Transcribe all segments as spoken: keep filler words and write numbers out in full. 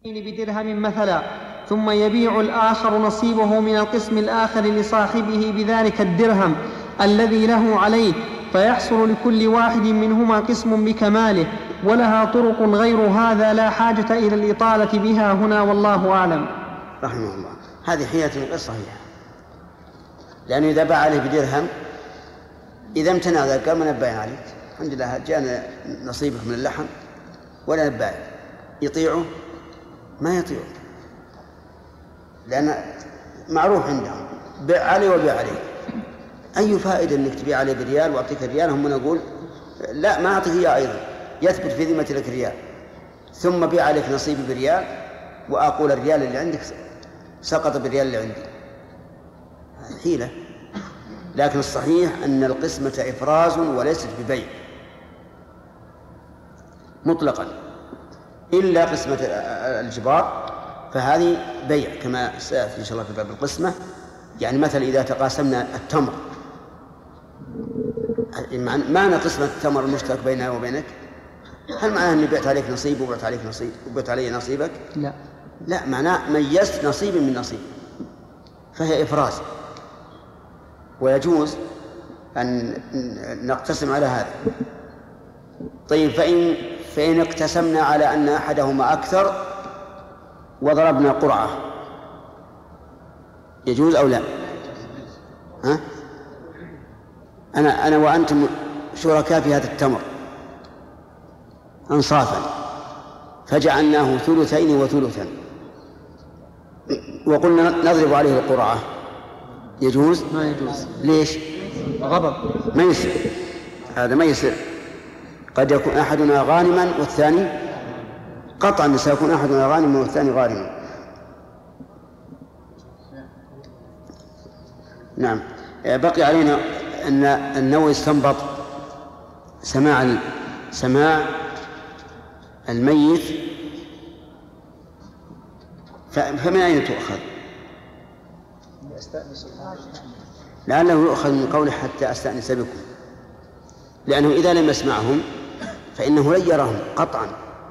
بدرهم مثلا، ثم يبيع الآخر نصيبه من القسم الآخر لصاحبه بذلك الدرهم الذي له عليه، فيحصل لكل واحد منهما قسم بكماله، ولها طرق غير هذا لا حاجة إلى الإطالة بها هنا، والله أعلم. رحمه الله. هذه حيلة غير صحيحة، لأنه إذا باع عليه بدرهم إذا امتنع ذلك قال ما نبايع عليك، الحمد لله جاءنا نصيبك من اللحم ولا نبايع، يطيعه؟ ما يطيعه، لأن معروف عندهم بيع علي وبيع عليك. أي فائدة أنك تبيع عليه بريال وأعطيك ريال، هم نقول لا ما أعطيك إياه أيضا، يثبت في ذمة لك ريال، ثم بيع عليك نصيبي بريال وأقول الريال اللي عندك سقط بالريال اللي عندي. حيلة. لكن الصحيح أن القسمة إفراز وليست ببيع مطلقا، إلا قسمة الجبار فهذه بيع كما سيأتي إن شاء الله في باب القسمة. يعني مثلا إذا تقاسمنا التمر، معنى قسمة التمر المشترك بيننا وبينك، هل معناه أني بعت عليك نصيب وبعت عليك نصيب وبعت علي نصيبك؟ لا لا، معناه ميزت نصيب من نصيب، فهي إفراز، ويجوز أن نقتسم على هذا. طيب فإن, فإن اقتسمنا على أن أحدهما أكثر وضربنا قرعة يجوز أو لا؟ ها؟ أنا, أنا وأنتم شركاء في هذا التمر أنصافا، فجعلناه ثلثين وثلثا وقلنا نضرب عليه القرعة، يجوز؟ ما يجوز. ليش؟ غضب. ما يصير، هذا ما يصير. قد يكون أحدنا غانما والثاني قطعا، سيكون أحدنا غانما والثاني غارما. نعم. بقي علينا أن أنه يستنبط سماع سماع الميت، فمن أين تؤخذ؟ لعله يؤخذ من قوله حتى أستأنس بكم، لأنه إذا لم يسمعهم فإنه لن يراهم قطعا،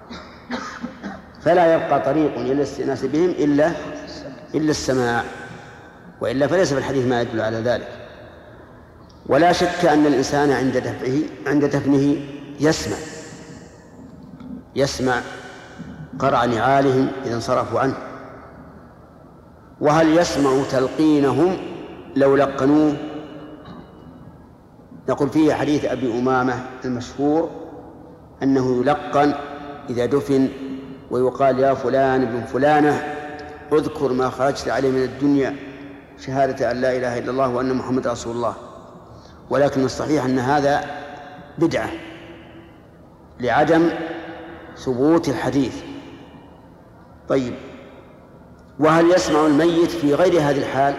فلا يبقى طريق إلى الاستئناس بهم إلا إلا السماع، وإلا فليس في الحديث ما يدل على ذلك. ولا شك أن الإنسان عند دفعه عند دفنه يسمع يسمع قرع نعالهم إذا انصرفوا عنه. وهل يسمع تلقينهم لو لقنوه؟ نقول فيه حديث أبي أمامة المشهور أنه يلقن إذا دفن ويقال يا فلان ابن فلانة اذكر ما خرجت عليه من الدنيا شهادة أن لا إله إلا الله وأن محمد رسول الله. ولكن الصحيح أن هذا بدعة لعدم ثبوت الحديث. طيب، وهل يسمع الميت في غير هذه الحال؟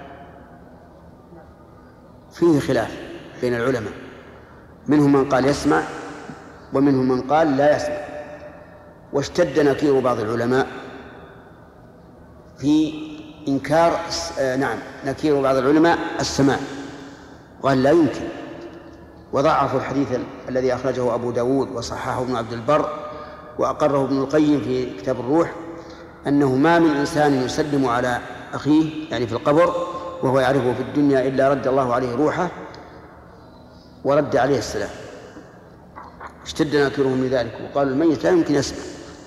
فيه خلاف بين العلماء، منهم من قال يسمع ومنهم من قال لا يسمع. واشتد نكير بعض العلماء في إنكار آه نعم نكير بعض العلماء السماع، قال لا يمكن، وضعفوا الحديث الذي أخرجه أبو داود وصححه ابن عبد البر وأقره ابن القيم في كتاب الروح، أنه ما من إنسان يسلم على أخيه يعني في القبر وهو يعرفه في الدنيا إلا رد الله عليه روحه ورد عليه السلام. اشتد نكيرهم لذلك وقالوا الميت لا يمكن يسمع.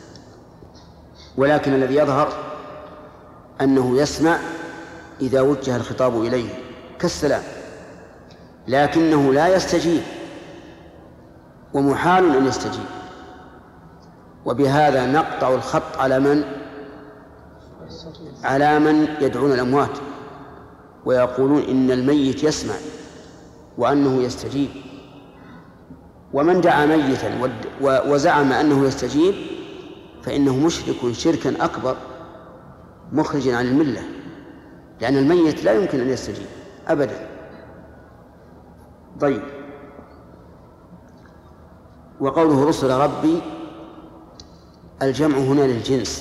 ولكن الذي يظهر أنه يسمع إذا وجه الخطاب إليه كالسلام، لكنه لا يستجيب، ومحال أن يستجيب. وبهذا نقطع الخط على من على من يدعون الأموات ويقولون إن الميت يسمع وأنه يستجيب. ومن دعا ميتا وزعم أنه يستجيب فإنه مشرك شركا أكبر مخرج عن الملة، لأن الميت لا يمكن أن يستجيب أبدا. طيب، وقوله رسل ربي الجمع هنا للجنس،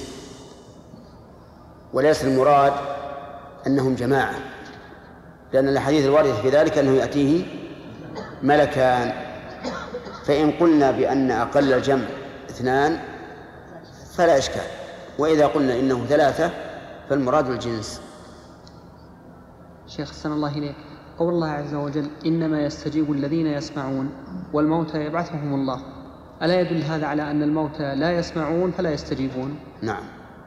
وليس المراد أنهم جماعة، لأن الحديث الوارد في ذلك أنه يأتيه ملكان. فإن قلنا بأن أقل الجمع اثنان فلا إشكال، وإذا قلنا إنه ثلاثة فالمراد الجنس. شيخ حسن الله إليك، قول الله عز وجل إنما يستجيب الذين يسمعون والموتى يبعثهم الله، ألا يدل هذا على أن الموتى لا يسمعون فلا يستجيبون؟ نعم.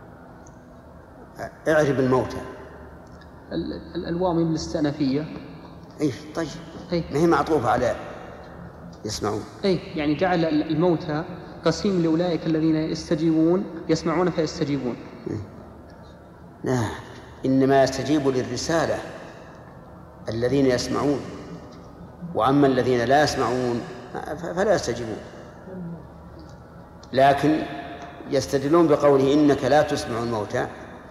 اعرب الموتى. الواو من الاستئنافية. اي طيب. أي. ما هي معطوفة على يسمعون. اي يعني جعل الموتى قسيم لأولئك الذين يستجيبون يسمعون فيستجيبون. لا، إنما يستجيب للرسالة الذين يسمعون، وأما الذين لا يسمعون فلا يستجيبون، لكن يستدلون بقوله إنك لا تسمع الموتى،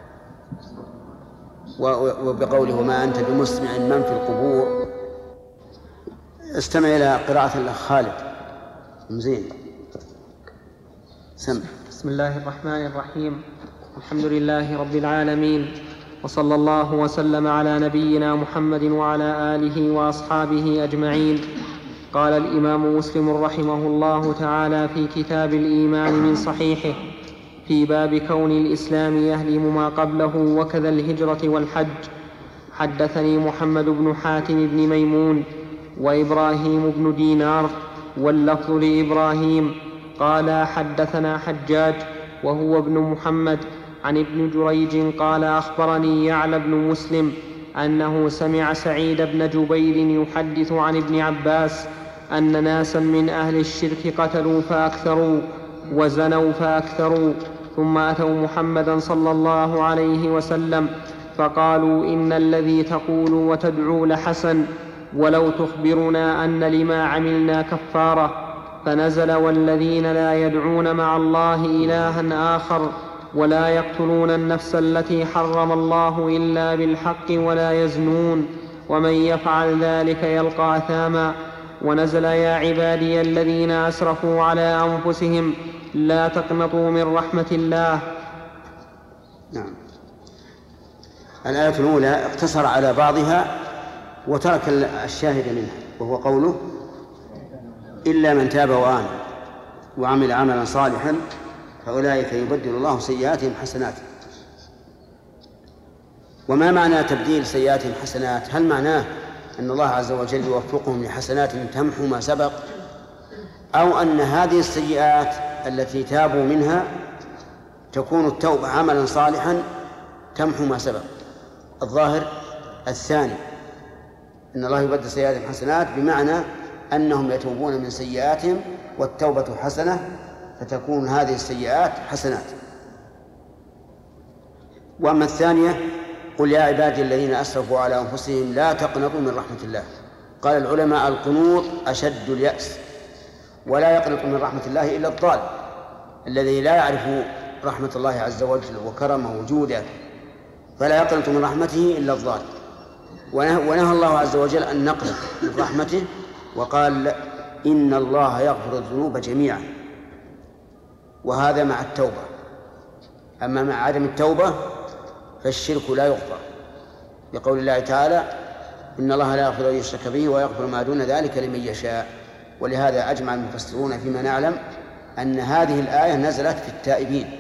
وبقوله وما أنت بمسمع من في القبور. استمع إلى قراءة الأخ خالد. زين سمع. بسم الله الرحمن الرحيم، الحمد لله رب العالمين، وصلى الله وسلم على نبينا محمد وعلى آله وأصحابه أجمعين. قال الإمام مسلم رحمه الله تعالى في كتاب الإيمان من صحيحه في باب كون الإسلام يهدم ما قبله وكذا الهجرة والحج: حدثني محمد بن حاتم بن ميمون وإبراهيم بن دينار واللفظ لإبراهيم قال حدثنا حجاج وهو ابن محمد عن ابن جريج قال أخبرني يعلى بن مسلم أنه سمع سعيد بن جبير يحدث عن ابن عباس أن ناسا من أهل الشرك قتلوا فأكثروا وزنوا فأكثروا، ثم أتوا محمدا صلى الله عليه وسلم فقالوا إن الذي تقول وتدعو لحسن، ولو تخبرنا أن لما عملنا كفارة. فنزل والذين لا يدعون مع الله إلها آخر ولا يقتلون النفس التي حرم الله إلا بالحق ولا يزنون ومن يفعل ذلك يلقى أثاما. ونزل يا عبادي الذين أسرفوا على أنفسهم لا تقنطوا من رحمة الله. نعم. الآية الأولى اقتصر على بعضها وترك الشاهد منها، وهو قوله إلا من تاب وآمن وعمل عملا صالحا فأولئك يبدل الله سيئاتهم حسنات. وما معنى تبديل سيئاتهم حسنات؟ هل معناه أن الله عز وجل يوفقهم لحسنات تمحو ما سبق، أو أن هذه السيئات التي تابوا منها تكون التوبة عملا صالحا تمحو ما سبق؟ الظاهر الثاني، أن الله يبدل سيئاتهم حسنات بمعنى أنهم يتوبون من سيئاتهم والتوبة حسنة فتكون هذه السيئات حسنات. وأما الثانية قل يا عبادي الذين أسرفوا على أنفسهم لا تقنطوا من رحمة الله. قال العلماء القنوط أشد اليأس، ولا يقنط من رحمة الله إلا الضال الذي لا يعرف رحمة الله عز وجل وكرمه وجوده، فلا يقنط من رحمته إلا الضال. ونهى الله عز وجل أن نقنط من رحمته وقال إن الله يغفر الذنوب جميعا، وهذا مع التوبة. أما مع عدم التوبة فالشرك لا يغفر، بقول الله تعالى إن الله لا يغفر أن يشرك به ويغفر ما دون ذلك لمن يشاء. ولهذا أجمع المفسرون فيما نعلم أن هذه الآية نزلت في التائبين.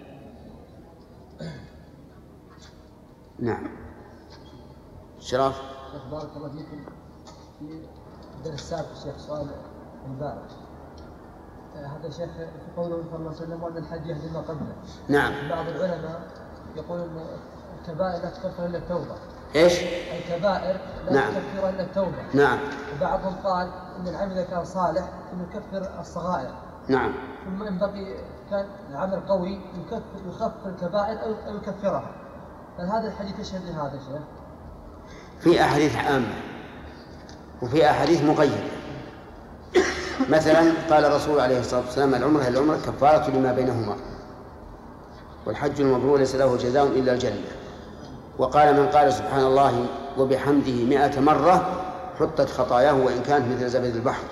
نعم. شرف. بارك الله فيكم. في الدرس السابق الشيخ سؤال البارح، هذا الشيخ في قوله صلى الله عليه وسلم وأن الحج يهدم ما قبله. نعم. بعض العلماء يقول أن الكبائر لا تكفر إلا التوبة. إيش؟ الكبائر لا نعم. تكفر إلا التوبة. نعم. وبعضهم قال أن العمل إذا كان صالح ثم يكفر الصغائر. نعم. ثم إن بقي كان العمل قوي يكفر يخفف الكبائر أو يكفرها. فهذا الحديث يشهد لهذا الشيء. في أحاديث عامة وفي أحاديث مقيدة. مثلا قال الرسول عليه الصلاة والسلام العمرة العمرة كفارة لما بينهما، والحج المبرور ليس له جزاء إلا الجنة. وقال من قال سبحان الله وبحمده مئة مرة حطت خطاياه وإن كانت مثل زبد البحر.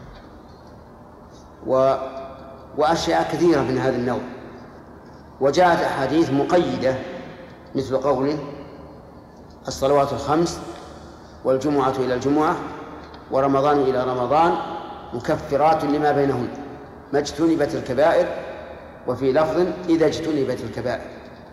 و... وأشياء كثيرة من هذا النوع. وجاءت أحاديث مقيدة مثل قوله الصلوات الخمس والجمعة إلى الجمعة ورمضان إلى رمضان مكفرات لما بينهن، ما اجتنبت الكبائر وفي لفظ إذا اجتنبت الكبائر.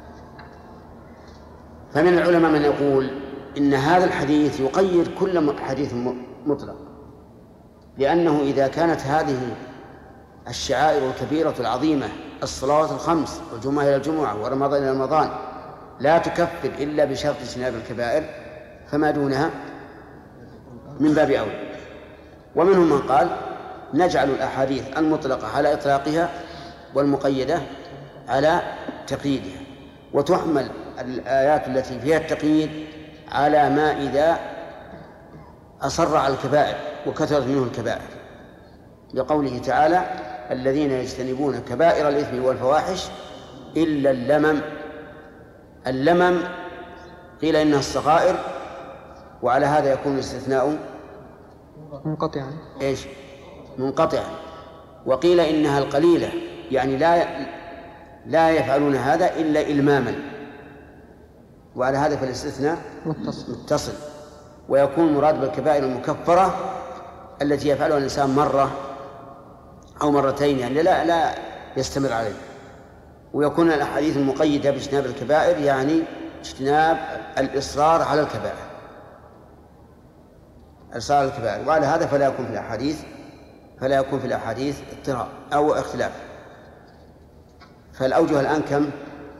فمن العلماء من يقول إن هذا الحديث يقيد كل حديث مطلق، لأنه إذا كانت هذه الشعائر الكبيرة العظيمة الصلوات الخمس والجمعة إلى الجمعة ورمضان إلى رمضان لا تكفر إلا بشرط اجتناب الكبائر، فما دونها من باب أولى. ومنهم من قال نجعل الأحاديث المطلقة على إطلاقها والمقيدة على تقييدها، وتحمل الآيات التي فيها التقييد على ما إذا أصر على الكبائر وكثرت منه الكبائر، لقوله تعالى الذين يجتنبون كبائر الإثم والفواحش إلا اللمم. اللمم قيل إنها الصغائر، وعلى هذا يكون الاستثناء منقطعا إيش منقطعا، وقيل إنها القليلة، يعني لا لا يفعلون هذا إلا إلماما، وعلى هذا فالاستثناء متصل. متصل، ويكون مراد بالكبائر المكفرة التي يفعلها الإنسان مرة أو مرتين، يعني لا لا يستمر عليه. ويكون الأحاديث المقيدة باجتناب الكبائر يعني اجتناب الإصرار على الكبائر، الإصرار على الكبائر، وعلى هذا فلا يكون في الأحاديث فلا يكون في الأحاديث اضطراب أو اختلاف. فالأوجه الآن كم؟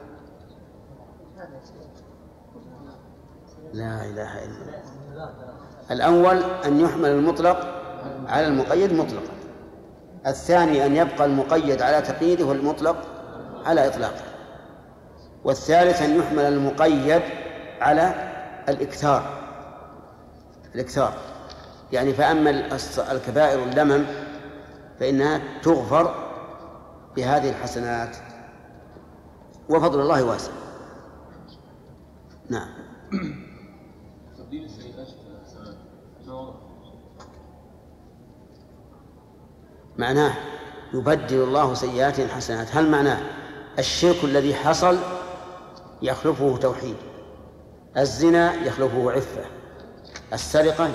لا إله إلا الله. الأول أن يحمل المطلق على المقيد مطلقا، الثاني أن يبقى المقيد على تقييده والمطلق على إطلاقه، والثالث أن يحمل المقيد على الإكثار الإكثار يعني فأما الكبائر اللمم فإنها تغفر بهذه الحسنات، وفضل الله واسع. نعم. معناه يبدل الله سيئات حسنات. هل معناه الشرك الذي حصل يخلفه توحيد، الزنا يخلفه عفة، السرقة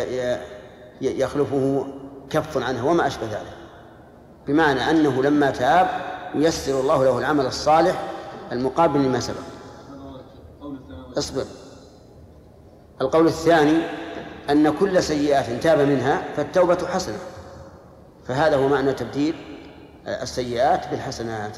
يخلفه كف عنها وما أشبه ذلك، بمعنى أنه لما تاب ييسر الله له العمل الصالح المقابل لما سبق. اصبر. القول الثاني أن كل سيئات تاب منها فالتوبة حسنة، فهذا هو معنى تبديل السيئات بالحسنات.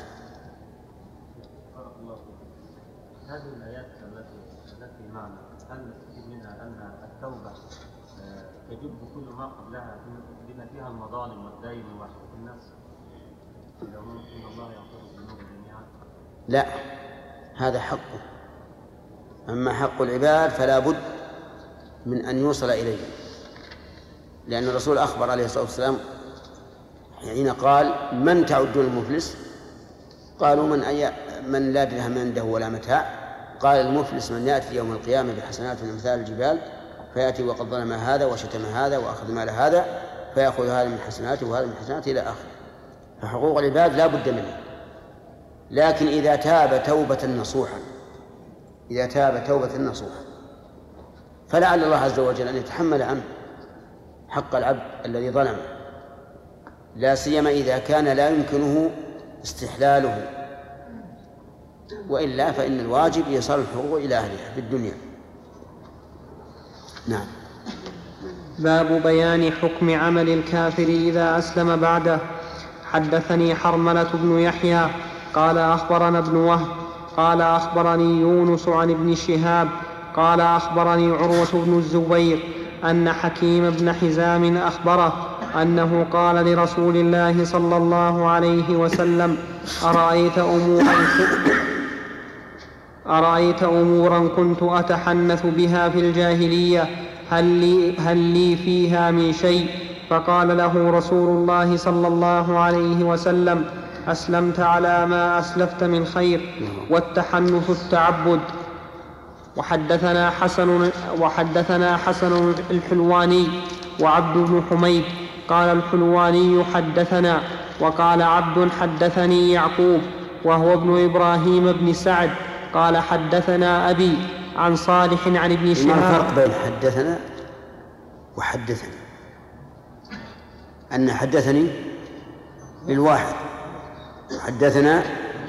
هذه الآيات التي التي معنا هل نستفيد منها أن التوبة تجب كل ما قبلها بما فيها المظالم والدين وحقوق الناس؟ إن الله يغفر الذنوب جميعا. لا، هذا حقه. أما حق العباد فلا بد من أن يوصل إليه، لأن الرسول أخبر عليه الصلاة والسلام حين قال من تعدون المفلس؟ قالوا من أي من لا درهم عنده ولا متاع. قال المفلس من يأتي يوم القيامة بحسنات أمثال الجبال فيأتي وقد ظلم هذا وشتم هذا وأخذ مال هذا فيأخذ هذا من حسناته وهذا من حسناته إلى آخره. فحقوق العباد لا بد منها، لكن إذا تاب توبة نصوحا إذا تاب توبة نصوحا فلعل الله عز وجل أن يتحمل عنه حق العبد الذي ظلمه، لا سيما إذا كان لا يمكنه استحلاله، وإلا فإن الواجب إيصال الحقوق إلى أهلها في الدنيا. نعم. باب بيان حكم عمل الكافر إذا أسلم بعده. حدثني حرملة بن يحيى قال أخبرنا ابن وهب قال أخبرني يونس عن ابن شهاب قال أخبرني عروة بن الزبير أن حكيم بن حزام أخبره أنه قال لرسول الله صلى الله عليه وسلم أرأيت أمورا أرأيت أمورا كنت أتحنث بها في الجاهلية هل لي, هل لي فيها من شيء؟ فقال له رسول الله صلى الله عليه وسلم أسلمت على ما أسلفت من خير، والتحنث التعبد. وحدثنا حسن, وحدثنا حسن الحلواني وعبد بن حميد قال الحلواني حدثنا، وقال عبد حدثني يعقوب وهو ابن إبراهيم بن سعد قال حدثنا أبي عن صالح عن ابن شهاب. ما الفرق بين حدثنا وحدثني؟ أن حدثني للواحد حدثنا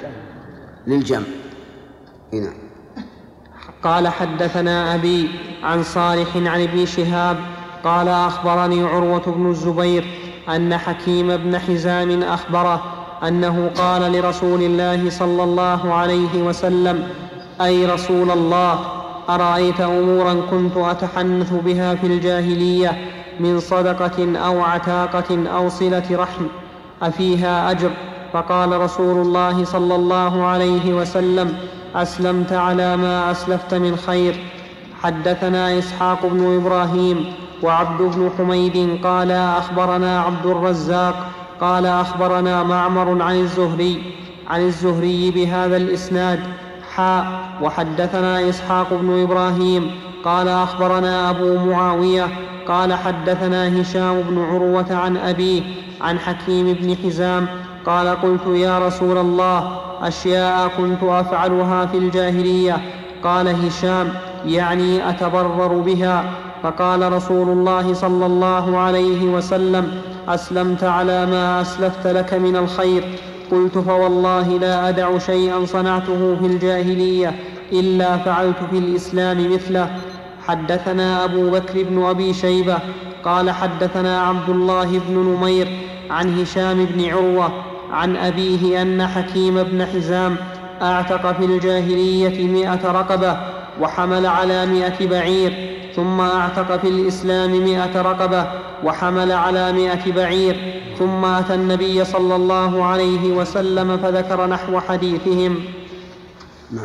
للجمع هنا. قال حدثنا أبي عن صالح عن ابن شهاب قال أخبرني عروة بن الزبير أن حكيم بن حزام أخبره أنه قال لرسول الله صلى الله عليه وسلم: أي رسول الله، أرأيت أمورا كنت أتحنث بها في الجاهلية من صدقة أو عتاقة أو صلة رحم أفيها أجر؟ فقال رسول الله صلى الله عليه وسلم: أسلمت على ما أسلفت من خير. حدثنا إسحاق بن إبراهيم وعبد بن حميد قال أخبرنا عبد الرزاق قال أخبرنا معمر عن الزهري عن الزهري بهذا الإسناد حاء. وحدثنا إسحاق بن إبراهيم قال أخبرنا أبو معاوية قال حدثنا هشام بن عروة عن أبيه عن حكيم بن حزام قال: قلت يا رسول الله، أشياء كنت أفعلها في الجاهلية. قال هشام: يعني أتبرر بها. فقال رسول الله صلى الله عليه وسلم: أسلمت على ما أسلفت لك من الخير. قلت: فوالله لا أدع شيئا صنعته في الجاهلية إلا فعلت في الإسلام مثله. حدثنا أبو بكر بن أبي شيبة قال حدثنا عبد الله بن نمير عن هشام بن عروة عن أبيه أن حكيم بن حزام أعتق في الجاهلية مئة رقبة وحمل على مئة بعير، ثم أعتق في الإسلام مئة رقبة وحمل على مئة بعير، ثم أتى النبي صلى الله عليه وسلم فذكر نحو حديثهم. نعم.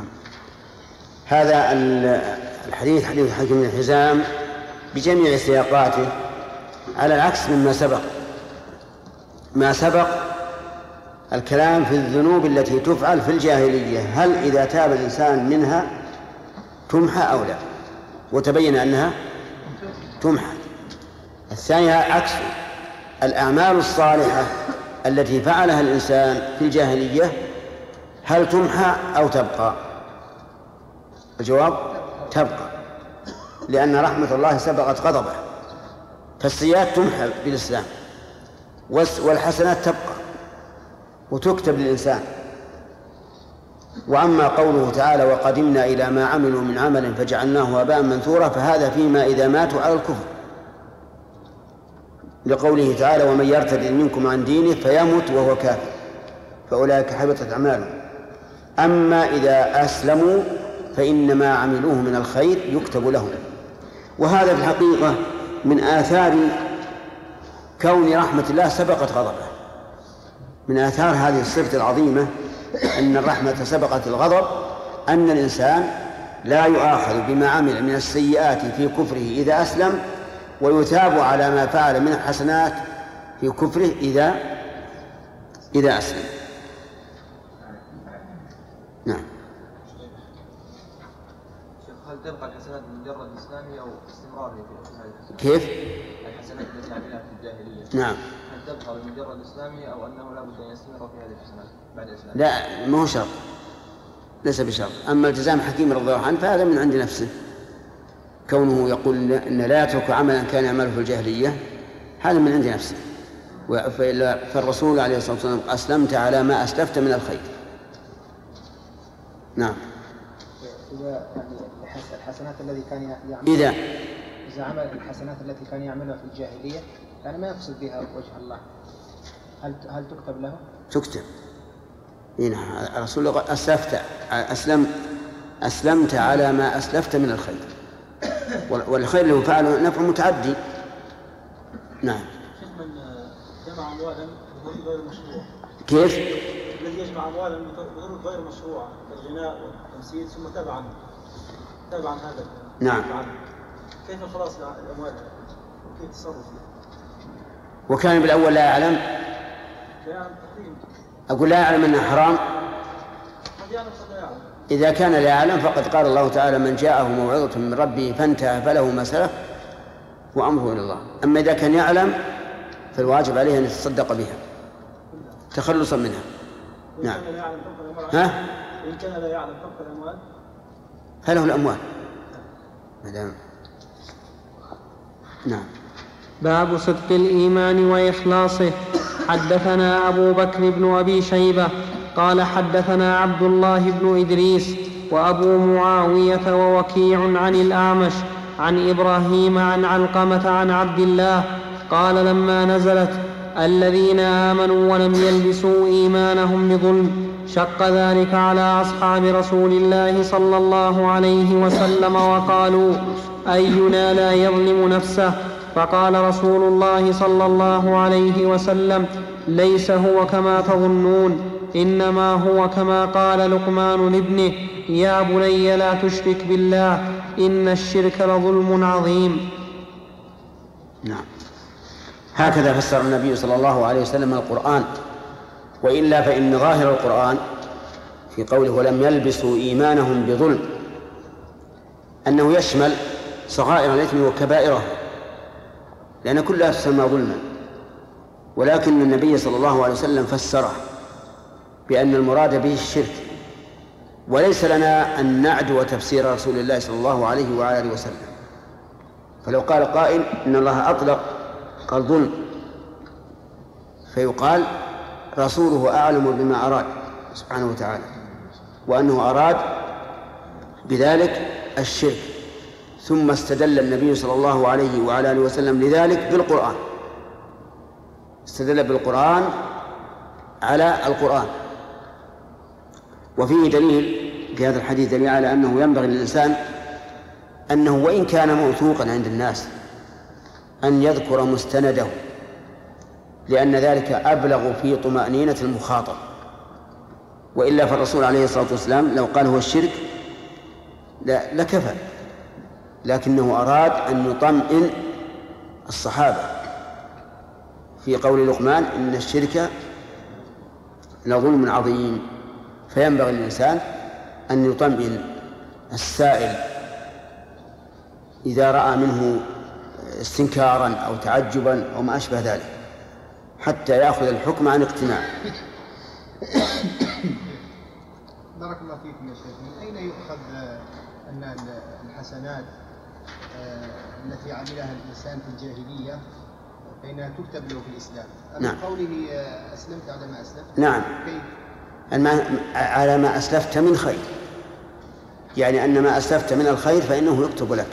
هذا الحديث حديث حكيم بن حزام بجميع سياقاته على العكس مما سبق. ما سبق الكلام في الذنوب التي تفعل في الجاهلية، هل إذا تاب الإنسان منها تمحى أو لا، وتبين أنها تمحى. الثانية عكس الأعمال الصالحة التي فعلها الإنسان في الجاهلية، هل تمحى أو تبقى؟ الجواب: تبقى، لأن رحمة الله سبقت غضبه، فالسيئات تمحى بالإسلام والحسنات تبقى وتكتب للإنسان. وأما قوله تعالى: وقدمنا إلى ما عملوا من عمل فجعلناه هباء منثورا، فهذا فيما إذا ماتوا على الكفر، لقوله تعالى: ومن يرتد منكم عن دينه فيمت وهو كافر فأولئك حبطت أعمالهم. أما إذا أسلموا فإن ما عملوه من الخير يكتب لهم. وهذا في الحقيقة من آثار كون رحمة الله سبقت غضبه، من آثار هذه الصفة العظيمة أن الرحمة سبقت الغضب، أن الإنسان لا يؤاخذ بما عمل من السيئات في كفره إذا أسلم، ويثاب على ما فعل من الحسنات في كفره إذا إذا أسلم. نعم. هل تبقى الحسنات مجرد إسلامي أو استمرارية في هذه؟ كيف؟ الحسنات التي عملها في الجاهلية. نعم. هل تبقى بمجرد إسلامي أو أنه لا بد أن يستمر في هذه الحسنات بعد إسلامه؟ لا، ما هو شرط، ليس بشرط. أما التزام حكيم رضي الله عنه فهذا من عند نفسه، كونه يقول إن لا يترك عملا كان يعمله في الجاهلية، هذا من عند نفسه. فالرسول عليه الصلاة والسلام: أسلمت على ما أسلفت من الخير. نعم. إذا يعني الحسنات التي كان يعملها إذا إذا عمل الحسنات التي كان يعملها في الجاهلية يعني ما يقصد بها وجه الله، هل هل تكتب له؟ تكتب. هنا الرسول قال: أسلفت أسلم أسلمت على ما أسلفت من الخير، والخير اللي هو فعله نفع متعدي. نعم. شيخ من جمع أموالا بطرق غير مشروعة. كيف؟ الذي يجمع أموالا بطرق غير مشروعة كالغناء والتمثيل ثم تاب عنه تاب عن هذا. نعم. كيف الخلاص الأموال وكيف التصرف فيها؟ وكان بالأول لا يعلم. أقول لا يعلم أنها حرام. إذا كان لا يعلم فقد قال الله تعالى: من جاءه موعظة من ربه فانتهى فله ما سلف وأمره إلى الله. أما إذا كان يعلم فالواجب عليه أن يتصدق بها تخلصا منها. نعم. ها؟ إن كان لا يعلم فقد الأموال فله الأموال مدام. نعم. باب صدق الإيمان وإخلاصه. حدثنا أبو بكر بن أبي شيبة قال حدثنا عبد الله بن إدريس وأبو معاوية ووكيع عن الأعمش عن إبراهيم عن علقمة عن عبد الله قال لما نزلت الذين آمنوا ولم يلبسوا إيمانهم بظلم شق ذلك على أصحاب رسول الله صلى الله عليه وسلم وقالوا أينا لا يظلم نفسه؟ فقال رسول الله صلى الله عليه وسلم ليس هو كما تظنون، إنما هو كما قال لقمان لابنه يا بني لا تشرك بالله إن الشرك لظلم عظيم. نعم، هكذا فسر النبي صلى الله عليه وسلم القرآن، وإلا فإن ظاهر القرآن في قوله ولم يلبسوا إيمانهم بظلم أنه يشمل صغائر الإثم وكبائره، لأن كلها تسمى ظلما، ولكن النبي صلى الله عليه وسلم فسره بأن المراد به الشرك، وليس لنا أن نعدو تفسير رسول الله صلى الله عليه وآله وسلم. فلو قال قائل إن الله أطلق قال ظلم، فيقال رسوله أعلم بما أراد سبحانه وتعالى، وأنه أراد بذلك الشرك، ثم استدل النبي صلى الله عليه وعلى آله وسلم لذلك بالقرآن، استدل بالقرآن على القرآن. وفيه دليل في هذا الحديث دليل على أنه ينبغي للإنسان أنه وإن كان موثوقا عند الناس أن يذكر مستنده، لأن ذلك أبلغ في طمأنينة المخاطب، وإلا فالرسول عليه الصلاة والسلام لو قال هو الشرك لا لكفى، لكنه أراد أن يطمئن الصحابة في قول لقمان إن الشرك لظلم عظيم. فينبغي للإنسان أن يطمئن السائل إذا رأى منه استنكارا أو تعجبا أو ما أشبه ذلك، حتى يأخذ الحكم عن اقتناع. بارك الله فيكم يا شيخ. من أين يؤخذ أن الحسنات التي عملها الإنسان في الجاهلية فإنها تكتب له في الإسلام؟ نعم. قوله أسلمت على ما أسلفت. نعم. كيف؟ على ما أسلفت من خير، يعني أن ما أسلفت من الخير فإنه يكتب لك.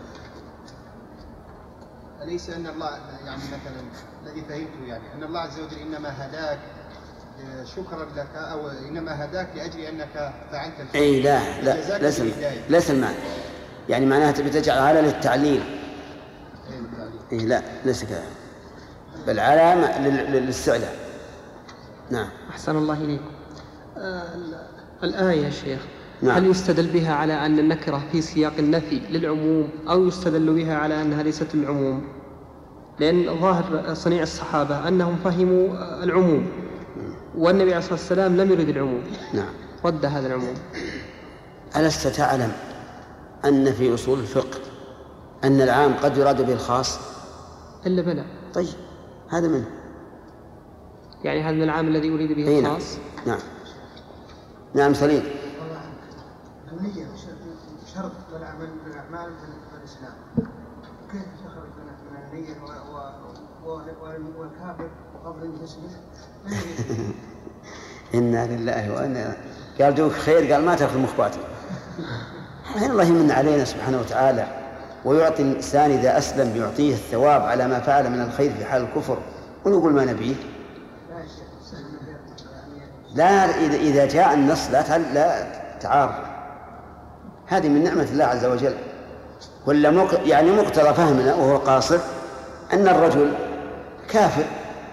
أليس أن الله يعني مثلا الذي فهمته يعني أن الله عز وجل إنما هداك شكرا لك، أو إنما هداك لأجل أنك فعلت الخير؟ أي لا لا ليس ليس المعنى، يعني معناها تبي تجعل على للتعليل. إيه لا ليس كذا، بل علامة للاستعلاء. نعم. أحسن الله إليكم. آه الآية يا شيخ، نعم. هل يستدل بها على أن النكرة في سياق النفي للعموم أو يستدل بها على أنها ليست للعموم؟ لأن ظاهر صنيع الصحابة أنهم فهموا العموم، والنبي عليه الصلاة والسلام لم يرد العموم. نعم. رد هذا العموم. ألست تعلم أن في أصول الفقه أن العام قد يراد به الخاص؟ إلا بلى. طيب هذا منه، يعني هذا من العام الذي يريد به نعم. الخاص. نعم. نعم سليم. النية شرط للعمل من الأعمال في الإسلام، كيف تخرج من النية والكافر قبل أن يسلم؟ إنا لله وإنا، قال دوك خير، قال ما تأخذ مخباتي. الحين الله يمن علينا سبحانه وتعالى ويعطي الإنسان إذا أسلم يعطيه الثواب على ما فعل من الخير في حال الكفر، ونقول ما نبيه. لا إذا إذا جاء النص لا لا تعارض، هذه من نعمة الله عز وجل. ولا مق... يعني مقتضى فهمنا وهو قاصر أن الرجل كافر،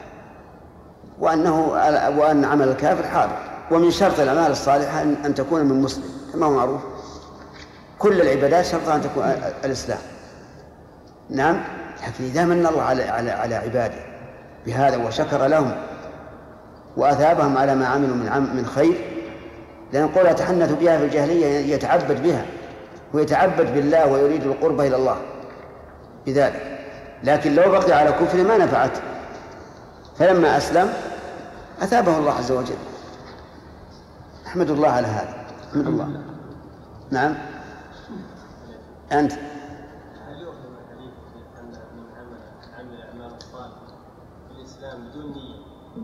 وأنه وأن عمل الكافر حاضر، ومن شرط الأعمال الصالحة أن تكون من مسلم كما هو معروف. كل العبادات شرطها أن تكون الإسلام. نعم. لكن إذا من الله على على على عباده بهذا وشكر لهم وأثابهم على ما عملوا من عم من خير، لأن قول يتحنث بها في الجاهلية يتعبد بها ويتعبد بالله ويريد القرب إلى الله بذلك، لكن لو بقي على كفر ما نفعته، فلما أسلم أثابه الله عز وجل. أحمد الله على هذا. أحمد الله. نعم. أنت هل يؤخذ الحديث أن من عمل عمل الأعمال الصالحة في الإسلام بدون نية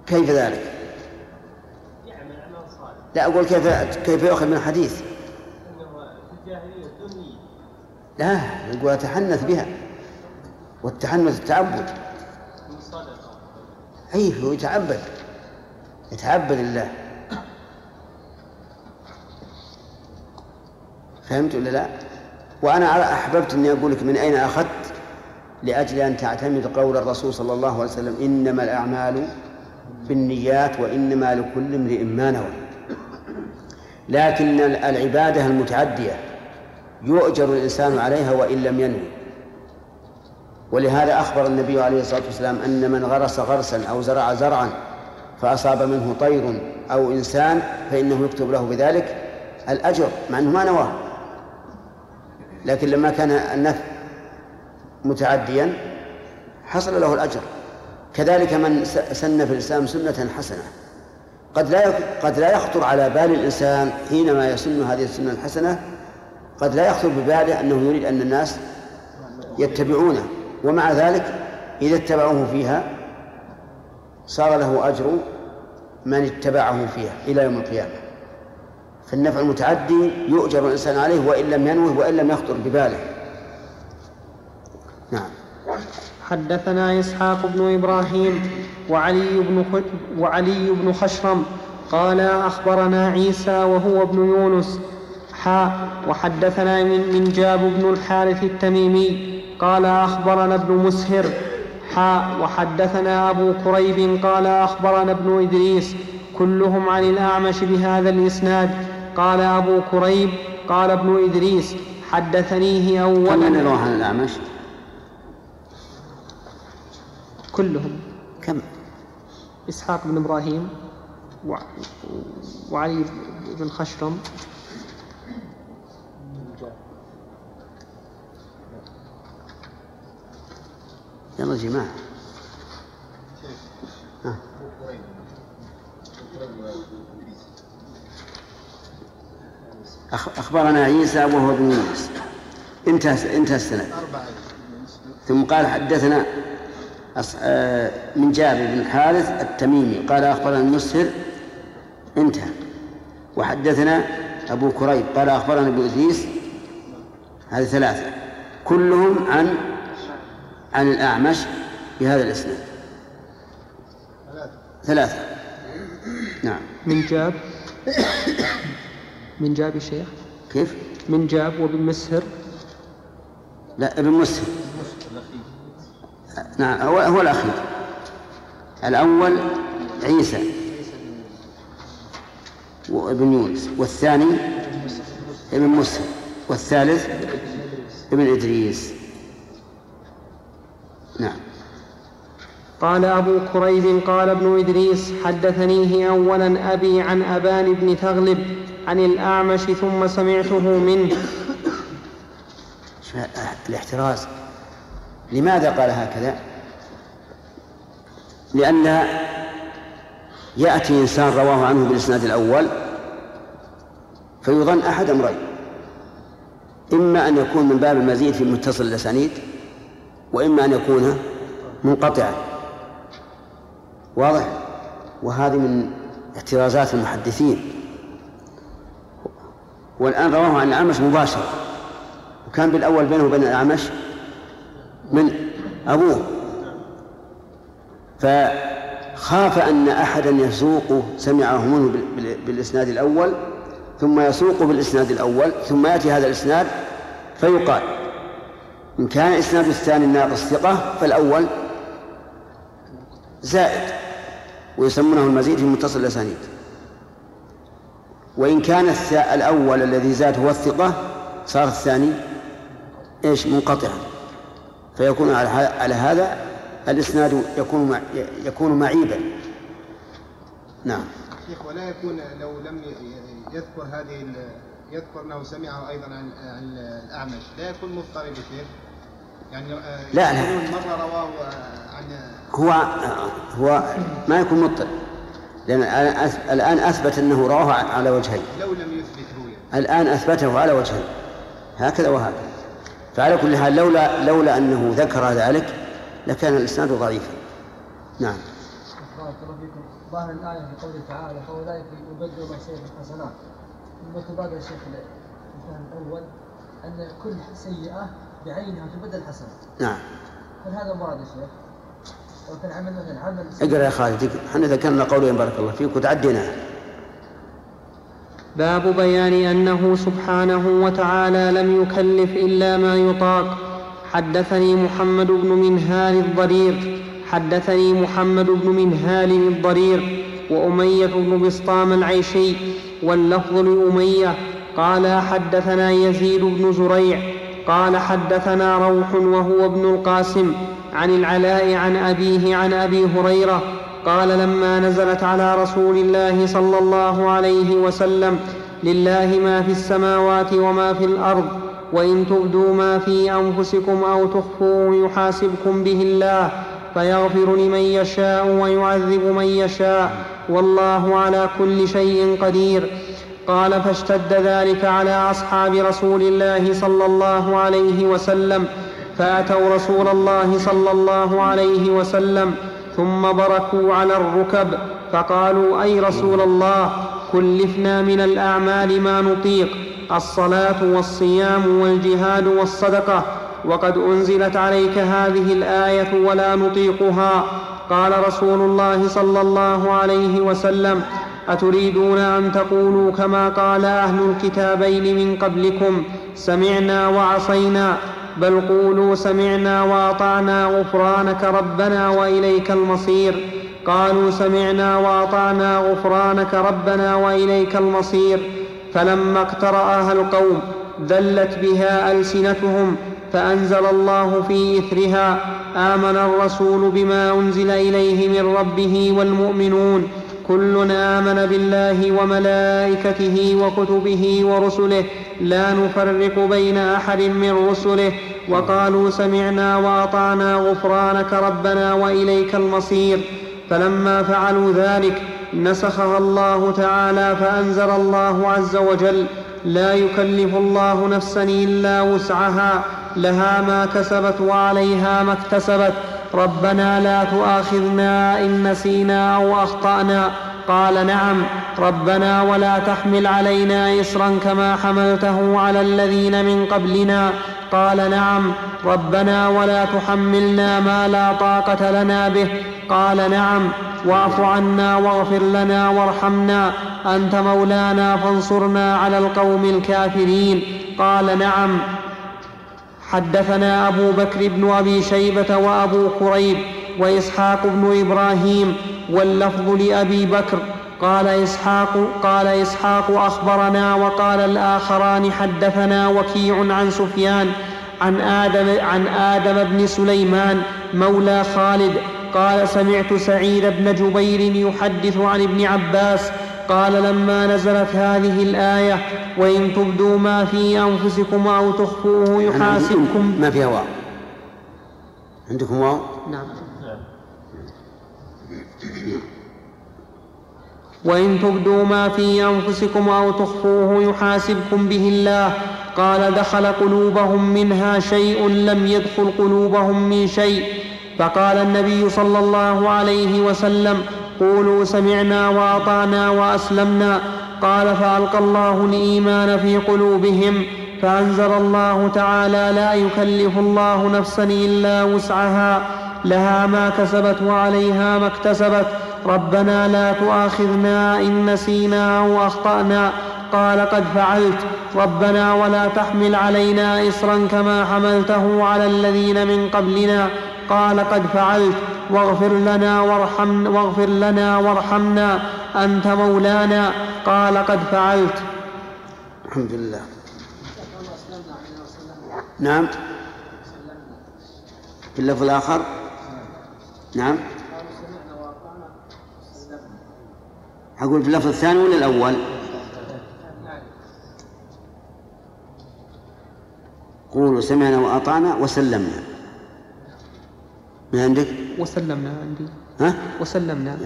كيف ذلك؟ يعمل عمل صالح. لا أقول كيف كيف يؤخذ من الحديث؟ إنه في الجاهلية الدنيا. لا يقول أتحنث بها، والتحنث التعبد. أي هو يتعبد يتعبد الله. فهمت ولا لا؟ وأنا أحببت أني أقول لك من أين أخذت، لأجل أن تعتمد قول الرسول صلى الله عليه وسلم: إنما الأعمال بالنيات وإنما لكل امرئ ما نوى. لكن العبادة المتعدية يؤجر الإنسان عليها وإن لم ينوي. ولهذا أخبر النبي عليه الصلاة والسلام أن من غرس غرسا أو زرع زرعا فأصاب منه طير أو إنسان فإنه يكتب له بذلك الأجر مع أنه ما نواه. لكن لما كان النفع متعديا حصل له الأجر. كذلك من سن في الإسلام سنة حسنة قد لا قد لا يخطر على بال الإنسان حينما يسن هذه السنة الحسنة، قد لا يخطر بباله أنه يريد أن الناس يتبعونه، ومع ذلك إذا اتبعوه فيها صار له أجر من اتبعه فيها إلى يوم القيامة. فالنفع المتعدي يؤجر الإنسان عليه وإن لم ينوه وإن لم يخطر بباله. نعم. حدثنا إسحاق بن إبراهيم وعلي بن وعلي بن خشرم قال أخبرنا عيسى وهو ابن يونس حاء وحدثنا من, من جاب بن الحارث التميمي قال أخبرنا ابن مسهر حاء وحدثنا أبو كريب قال أخبرنا ابن إدريس كلهم عن الأعمش بهذا الإسناد. قال أبو كريب قال ابن إدريس حدثنيه أولا. كم من رواه عن الأعمش؟ كلهم. كم؟ إسحاق بن إبراهيم وعلي بن خشرم يلا جماعة. أخبرنا عيسى وهو ابن يونس انتهى انتهى السند. ثم قال حدثنا من جابر بن الحارث التميمي قال أخبرنا المسهر انتهى. وحدثنا أبو كريب قال أخبرنا ابن إدريس. هذه ثلاثة كلهم عن عن الأعمش بهذا الإسناد. ثلاثة. نعم. من جاب من جاب الشيخ كيف؟ من جاب وابن مسهر. لا ابن مسهر. نعم هو هو الأخير. الأول عيسى وابن يونس، والثاني ابن مسهر، والثالث ابن إدريس. نعم. قال أبو كريب قال ابن إدريس حدثنيه أولا أبي عن أبان بن ثغلب عن الأعمش ثم سمعته منه. الاحتراز. لماذا قال هكذا؟ لأن يأتي إنسان رواه عنه بالإسناد الأول فيظن أحد أمرين: إما أن يكون من باب المزيد في متصل الأسانيد، وإما أن يكون منقطعا. واضح؟ وهذه من احترازات المحدثين. والآن رواه عن الأعمش مباشرة، وكان بالأول بينه وبين الأعمش من أبوه، فخاف أن أحدا يسوق سمعه منه بالإسناد الأول ثم يسوق بالإسناد الأول ثم يأتي هذا الإسناد فيقال إن كان إسناد الثاني الناقص ثقة فالأول زائد ويسمونه المزيد في متصل الأسانيد، وإن كان الأول الذي زاد هو الثقة صار الثاني إيش منقطعا، فيكون على هذا الإسناد يكون يكون معيبا. نعم. شيخ ولا يكون لو لم يذكر هذه يذكر أنه سمعه أيضا عن الأعمش لا يكون مضطرب شيخ يعني لا لا مرة رواه عن هو هو ما يكون مضطرب، لأن الآن أثبت أنه رواه على وجهين. لو لم يثبته يعني. الآن أثبته على وجهين هكذا وهكذا. فعلى كل حال لولا لولا أنه ذكر ذلك لكان الإسناد ضعيفا. نعم. بارك الله فيكم. ظاهر الآية في قوله تعالى فأولئك يبدل ما سيئة الحسنات. ثم تبادر يا شيخ الفهم الأول أن كل سيئة بعينها تبدل حسنة. نعم. هل هذا مراد يا شيخ؟ وكان عمل مثلا عمل. اقرأ يا خالد، احنا ذكرنا قولين بارك الله فيك وتعدينا. باب بيان أنه سبحانه وتعالى لم يكلف إلا ما يطاق. حدثني محمد بن منهال الضرير حدثني محمد بن منهال الضرير وأمية بن بسطام العيشي واللفظ لأمية قال حدثنا يزيد بن زريع قال حدثنا روح وهو ابن القاسم عن العلاء عن أبيه عن أبي هريرة قال لما نزلت على رسول الله صلى الله عليه وسلم لله ما في السماوات وما في الأرض وإن تبدوا ما في أنفسكم أو تخفوه يحاسبكم به الله فيغفر لمن يشاء ويعذب من يشاء والله على كل شيء قدير. قال فاشتد ذلك على أصحاب رسول الله صلى الله عليه وسلم فأتوا رسول الله صلى الله عليه وسلم ثم بركوا على الركب فقالوا أي رسول الله كلفنا من الأعمال ما نطيق الصلاة والصيام والجهاد والصدقة وقد أنزلت عليك هذه الآية ولا نطيقها. قال رسول الله صلى الله عليه وسلم أتريدون أن تقولوا كما قال أهل الكتابين من قبلكم سمعنا وعصينا بل قولوا سمعنا وأطعنا غفرانك ربنا وإليك المصير. قالوا سمعنا وأطعنا غفرانك ربنا وإليك المصير. فلما اقترأها القوم ذلت بها ألسنتهم فأنزل الله في إثرها آمن الرسول بما أنزل إليه من ربه والمؤمنون كل آمن بالله وملائكته وكتبه ورسله لا نفرق بين أحد من رسله وقالوا سمعنا وأطعنا غفرانك ربنا وإليك المصير. فلما فعلوا ذلك نسخها الله تعالى فأنزل الله عز وجل لا يكلف الله نفسا إلا وسعها لها ما كسبت وعليها ما اكتسبت ربنا لا تؤاخذنا إن نسينا أو أخطأنا. قال نعم ربنا ولا تحمل علينا إصرا كما حملته على الذين من قبلنا. قال نعم ربنا ولا تحملنا ما لا طاقة لنا به. قال نعم واعف عنا واغفر لنا وارحمنا أنت مولانا فانصرنا على القوم الكافرين. قال نعم. حدثنا أبو بكر بن أبي شيبة وأبو كريب وإسحاق بن إبراهيم واللفظ لأبي بكر قال إسحاق, قال إسحاق أخبرنا وقال الآخران حدثنا وكيع عن سفيان عن آدم, عن آدم بن سليمان مولى خالد قال سمعت سعيد بن جبير يحدث عن ابن عباس قال لما نزلت هذه الآية وإن تبدوا ما في أنفسكم أو تخفوه يحاسبكم. ما فيها واو عندكم واو؟ نعم. وإن تبدوا ما في أنفسكم أو تخفوه يحاسبكم به الله. قال دخل قلوبهم منها شيء لم يدخل قلوبهم من شيء. فقال النبي صلى الله عليه وسلم قولوا سمعنا وأطعنا وأسلمنا. قال فألقى الله الإيمان في قلوبهم فأنزل الله تعالى لا يكلف الله نفسا إلا وسعها لها ما كسبت وعليها ما اكتسبت ربنا لا تؤاخذنا إن نسينا أو أخطأنا. قال قد فعلت ربنا ولا تحمل علينا إصرا كما حملته على الذين من قبلنا. قال قد فعلت واغفر لنا وارحمنا, واغفر لنا وارحمنا أنت مولانا. قال قد فعلت. الحمد لله. نعم في اللفظ الآخر. نعم أقول في اللفظ الثاني ولا الأول؟ قولوا سمعنا وأطعنا وسلمنا. ما عندك؟ وسلمنا عندي. ها؟ وسلمنا.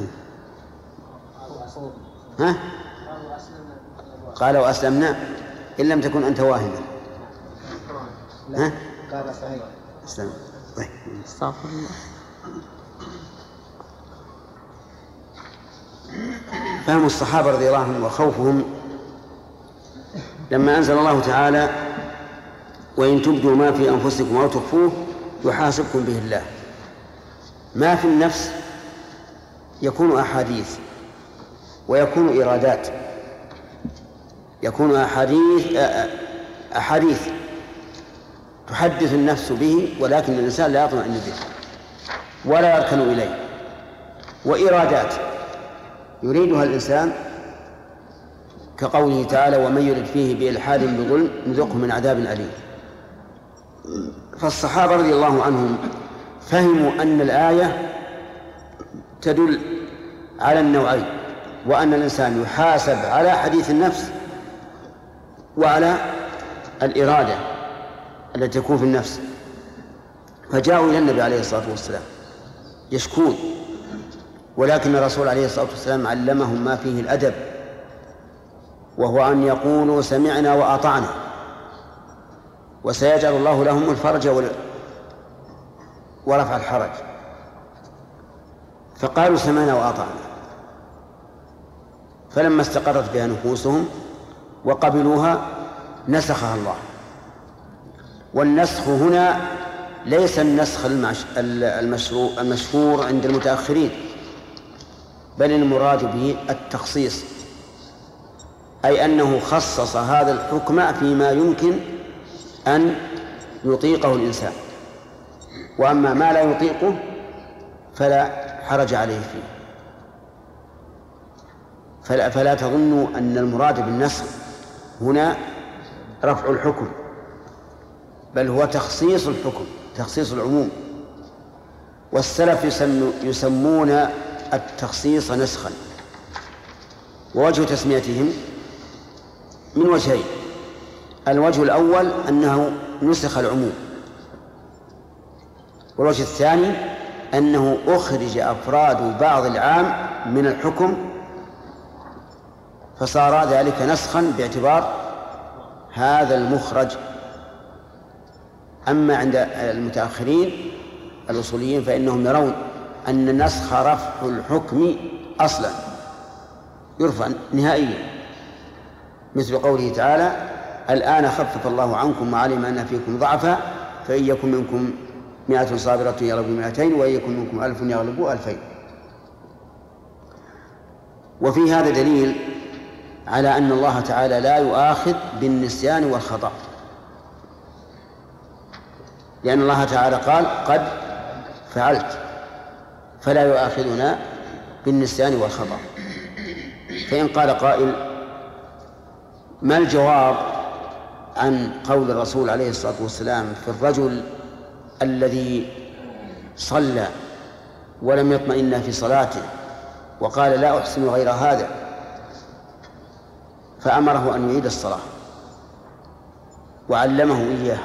ها؟ قال وأسلمنا إن لم تكن أنت واهما. ها؟ قال صحيح. أسلم. طيب. استغفر الله. فهم الصحابة رضي الله عنهم وخوفهم لما أنزل الله تعالى وإن تبدوا ما في أنفسكم أو تخفوه يحاسبكم به الله. ما في النفس يكون أحاديث ويكون إرادات، يكون أحاديث أحاديث تحدث النفس به ولكن الإنسان لا يطمئن به ولا يركن إليه، وإرادات يريدها الإنسان كقوله تعالى ومن يرد فيه بإلحاد بظلم نذقه من عذاب أليم. فالصحابة رضي الله عنهم فهموا أن الآية تدل على النوعين، وأن الإنسان يحاسب على حديث النفس وعلى الإرادة التي تكون في النفس. فجاءوا إلى النبي عليه الصلاة والسلام يشكون، ولكن الرسول عليه الصلاة والسلام علمهم ما فيه الأدب، وهو أن يقولوا سمعنا وأطعنا وسيجعل الله لهم الفرج ورفع الحرج. فقالوا سمعنا وأطعنا، فلما استقرت بها نفوسهم وقبلوها نسخها الله. والنسخ هنا ليس النسخ المشهور عند المتأخرين، بل المراد به التخصيص، أي أنه خصص هذا الحكم فيما يمكن أن يطيقه الإنسان، وأما ما لا يطيقه فلا حرج عليه فيه. فلا, فلا تظنوا أن المراد بالنسخ هنا رفع الحكم، بل هو تخصيص الحكم، تخصيص العموم. والسلف يسمون التخصيص نسخا، ووجه تسميتهم من وجهين: الوجه الأول أنه نسخ العموم، والوجه الثاني أنه أخرج أفراد بعض العام من الحكم فصار ذلك نسخا باعتبار هذا المخرج. أما عند المتأخرين الأصوليين فإنهم يرون أن النسخ رفع الحكم أصلا، يرفع نهائيا، مثل قوله تعالى الآن خفف الله عنكم وعلم أن فيكم ضعفا فإن يكن منكم مئة صابرة يغلبوا مئتين وإن يكن منكم ألف يغلبوا ألفين. وفي هذا دليل على أن الله تعالى لا يؤاخذ بالنسيان والخطأ، لأن الله تعالى قال قد فعلت، فلا يؤاخذنا بالنسيان والخطأ. فإن قال قائل ما الجواب عن قول الرسول عليه الصلاة والسلام في الرجل الذي صلى ولم يطمئن في صلاته وقال لا أحسن غير هذا، فأمره أن يعيد الصلاة وعلمه إياها؟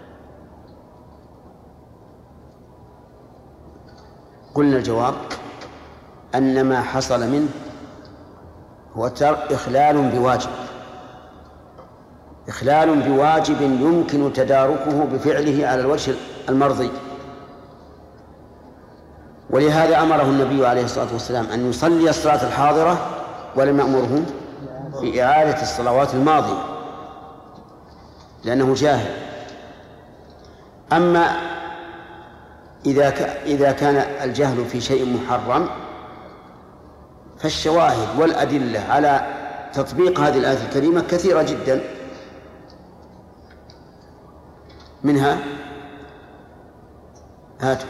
قلنا الجواب أن ما حصل منه هو إخلال بواجب، إخلال بواجب يمكن تداركه بفعله على الوجه المرضي. ولهذا أمره النبي عليه الصلاة والسلام أن يصلي الصلاة الحاضرة ولم يأمره بإعادة الصلوات الماضية لأنه جاهل. أما إذا إذا كان الجهل في شيء محرم فالشواهد والأدلة على تطبيق هذه الآية الكريمة كثيرة جدا، منها هاتوا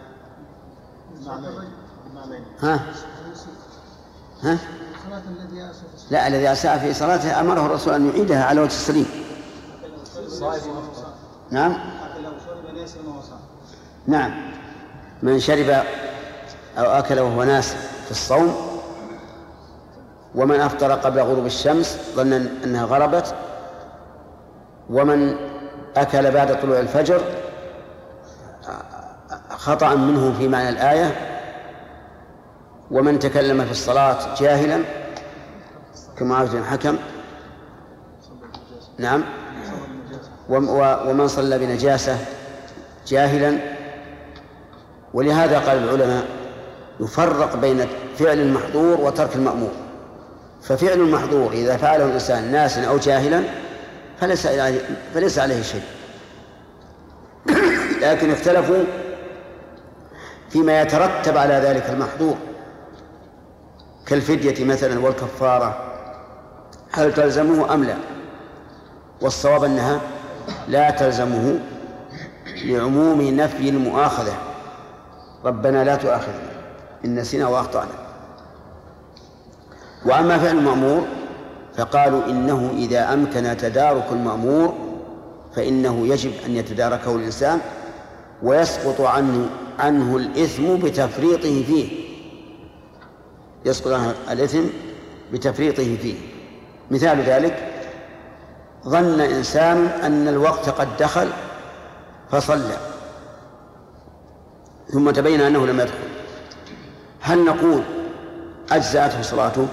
ها ها لا الذي أساء في صلاته أمره الرسول أن يعيدها على وجه السليم. نعم نعم من شرب أو أكل وهو ناس في الصوم، ومن أفطر قبل غروب الشمس ظن أنها غربت، ومن أكل بعد طلوع الفجر خطأ منه في معنى الآية، ومن تكلم في الصلاة جاهلا كمعاوية بن الحكم، نعم، ومن صلى بنجاسة جاهلا. ولهذا قال العلماء يفرق بين فعل المحظور وترك المأمور. ففعل المحظور إذا فعله الإنسان ناسا أو جاهلا فليس عليه, فليس عليه شيء. لكن اختلفوا فيما يترتب على ذلك المحظور كالفدية مثلا والكفارة، هل تلزمه أم لا؟ والصواب أنها لا تلزمه لعموم نفي المؤاخذة، ربنا لا تؤاخذنا إن نسينا وأخطأنا. وأما فعل المأمور فقالوا إنه إذا أمكن تدارك المأمور فإنه يجب أن يتداركه الإنسان ويسقط عنه عنه الإثم بتفريطه فيه، يسقط عنه الإثم بتفريطه فيه. مثال ذلك ظن إنسان أن الوقت قد دخل فصلى ثم تبين أنه لم يدخل، هل نقول أجزأته صلاته؟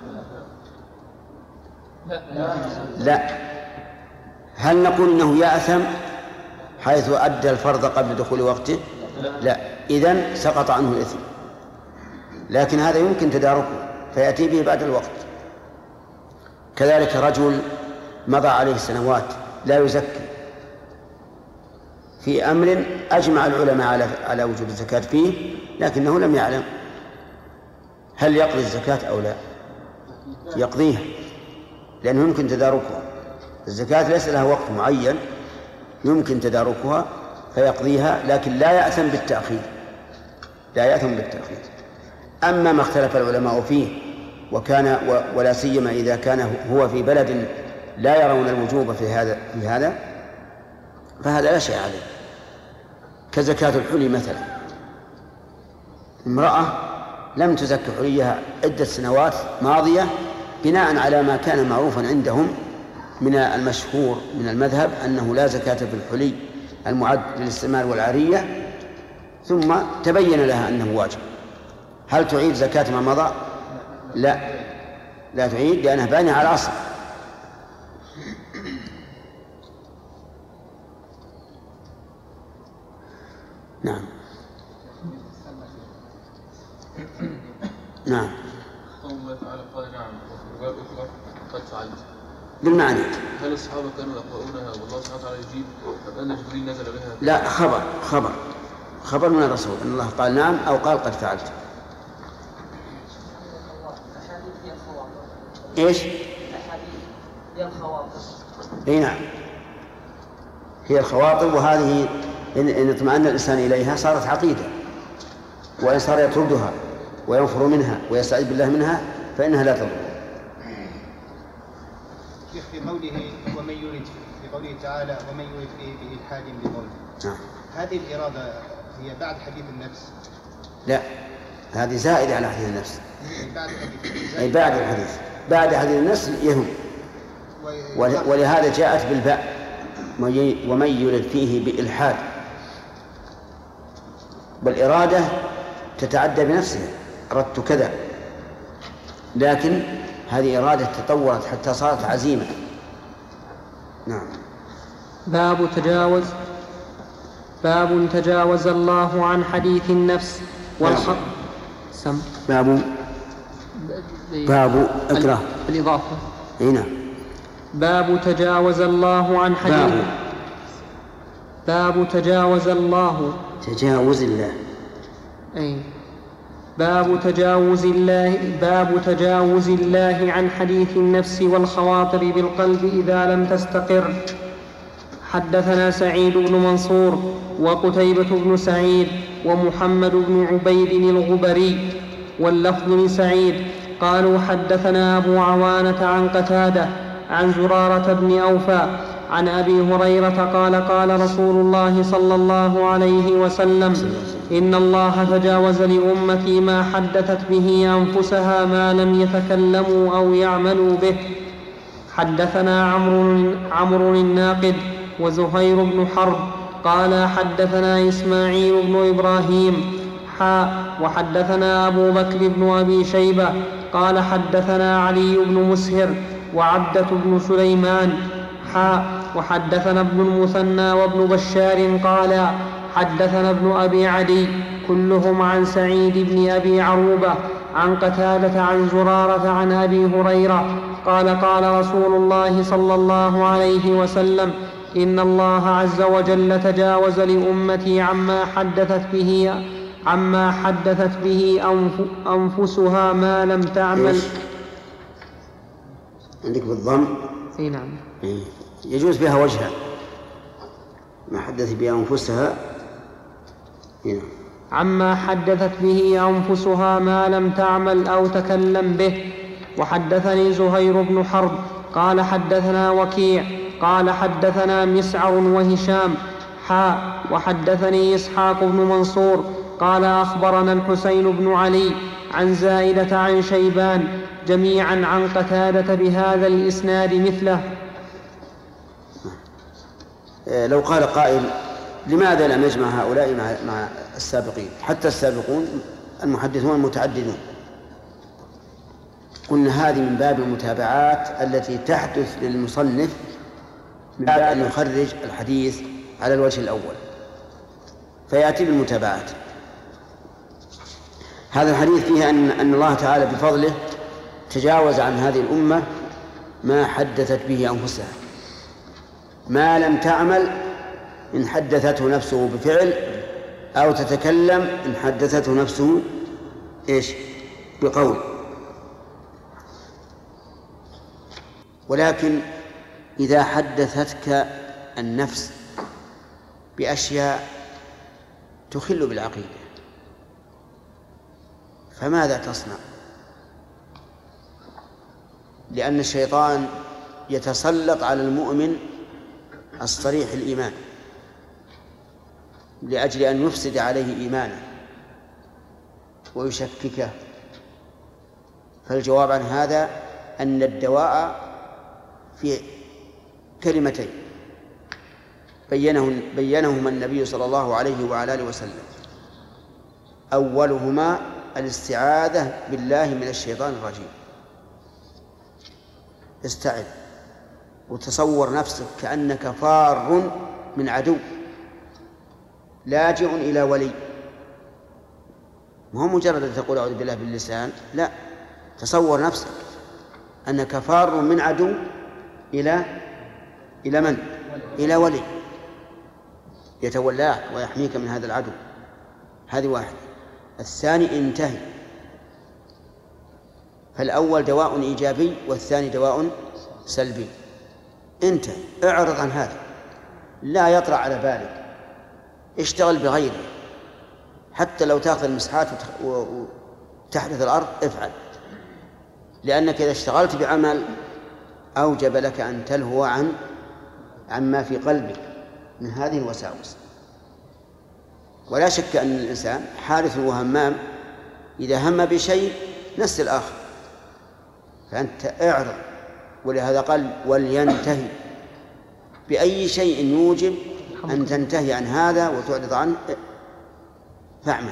لا. هل نقول إنه يأثم حيث أدى الفرض قبل دخول وقته؟ لا. إذن سقط عنه الإثم، لكن هذا يمكن تداركه فيأتي به بعد الوقت. كذلك رجل مضى عليه سنوات لا يزكي في أمر أجمع العلماء على على وجوب الزكاة فيه لكنه لم يعلم، هل يقضي الزكاة أو لا؟ يقضيها لأنه يمكن تداركها. الزكاة ليس لها وقت معين يمكن تداركها فيقضيها، لكن لا يأثم بالتأخير، لا يأثم بالتأخير. أما ما اختلف العلماء فيه وكان ولا سيما إذا كان هو في بلد لا يرون الوجوب في هذا في هذا فهذا لا شيء عليه، كزكاة الحلي مثلا. امرأة لم تزك حليها عدة سنوات ماضية بناء على ما كان معروفا عندهم من المشهور من المذهب أنه لا زكاة في الحلي المعد للاستعمال والعارية، ثم تبين لها أنه واجب. هل تعيد زكاة ما مضى؟ لا، لا تعيد لأنها بانية على الأصل. نعم نعم الله تعالى قال نعم وفي رواية أخرى قد فعلت بالمعنى. هل الصحابة كانوا يقرؤونها والله سبحانه وتعالى يجيب أم أن جبريل نزل بها؟ لا، خبر خبر خبر من الرسول أن الله قال نعم أو قال قد فعلت. إيش؟ هي الخواطر. أي نعم، هي الخواطر، وهذه إن اطمأن الإنسان إليها صارت عقيدة، وإن صار يطردها وينفر منها ويستعيذ بالله منها فإنها لا تضر. في قوله ومن يرد في قوله تعالى ومن يرد فيه بإلحاد بظلم، نعم. هذه الإرادة هي بعد حديث النفس؟ لا، هذه زائدة على حديث النفس. بعد حديث أي بعد الحديث بعد حديث النفس يهم، ولهذا جاءت بالباء ومن يرد فيه بإلحاد، بالإرادة تتعدى بنفسها، أردت كذا، لكن هذه إرادة تطورت حتى صارت عزيمة. نعم. باب تجاوز باب تجاوز الله عن حديث النفس والخط. سم باب باب اقرأ بالإضافة. هنا باب تجاوز الله عن حديث باب, باب تجاوز الله تجاوز الله أي باب تجاوز الله باب تجاوز الله عن حديث النفس والخواطر بالقلب إذا لم تستقر. حدثنا سعيد بن منصور وقتيبة بن سعيد ومحمد بن عبيد الغبري واللفظ لسعيد قالوا حدثنا أبو عوانة عن قتادة عن زرارة بن أوفى عن أبي هريرة قال قال رسول الله صلى الله عليه وسلم إن الله تجاوز لأمتي ما حدثت به أنفسها ما لم يتكلموا أو يعملوا به. حدثنا عمرو عمرو الناقد وزهير بن حرب قال حدثنا إسماعيل بن إبراهيم حاء وحدثنا أبو بكر بن أبي شيبة قال حدثنا علي بن مسهر وعبدة بن سليمان حاء وحدثنا ابن المثنى وابن بشار قال حدثنا ابن أبي عدي كلهم عن سعيد بن أبي عروبة عن قتادة عن زرارة عن أبي هريرة قال قال رسول الله صلى الله عليه وسلم إن الله عز وجل تجاوز لأمتي عما حدثت به عما حدثت به أنفسها ما لم تعمل. عندك بالضم؟ اي نعم. يجوز بها وجهها ما حدثت به أنفسها. هنا. عما حدثت به أنفسها ما لم تعمل أو تكلم به. وحدثني زهير بن حرب قال حدثنا وكيع قال حدثنا مسعر وهشام حاء وحدثني إسحاق بن منصور قال أخبرنا الحسين بن علي عن زائدة عن شيبان جميعا عن قتادة بهذا الإسناد مثله. لو قال قائل لماذا لم يجمع هؤلاء مع السابقين؟ حتى السابقون المحدثون المتعددون. قلنا هذه من باب المتابعات التي تحدث للمصنف من باب أن يخرج الحديث على الوجه الأول فيأتي بالمتابعات. هذا الحديث فيه أن, أن الله تعالى بفضله تجاوز عن هذه الأمة ما حدثت به أنفسها ما لم تعمل إن حدثته نفسه بفعل أو تتكلم إن حدثته نفسه إيش بقول. ولكن إذا حدثتك النفس بأشياء تخل بالعقيدة فماذا تصنع؟ لأن الشيطان يتسلط على المؤمن الصريح الإيمان لأجل أن يفسد عليه إيمانه ويشككه. فالجواب عن هذا أن الدواء في كلمتين بينه بينهما النبي صلى الله عليه وعلى آله وسلم. أولهما الاستعاذة بالله من الشيطان الرجيم. استعذ وتصور نفسك كأنك فار من عدو لاجئ إلى ولي، ما هو مجرد أن تقول أعوذ بالله باللسان، لا، تصور نفسك أنك فار من عدو إلى إلى من؟ إلى ولي يتولاك ويحميك من هذا العدو. هذه واحدة. الثاني انتهي. فالأول دواء إيجابي والثاني دواء سلبي. انتهي، اعرض عن هذا، لا يطرأ على بالك، اشتغل بغيره. حتى لو تأخذ المسحات وتحدث الأرض افعل، لأنك إذا اشتغلت بعمل أوجب لك أن تلهو عن عما في قلبك من هذه الوساوس. ولا شك أن الإنسان حارث وهمام، إذا هم بشيء نسي الآخر، فأنت اعرض. ولهذا قال ولينتهي، بأي شيء يوجب أن تنتهي عن هذا وتعرض عنه فاعمل.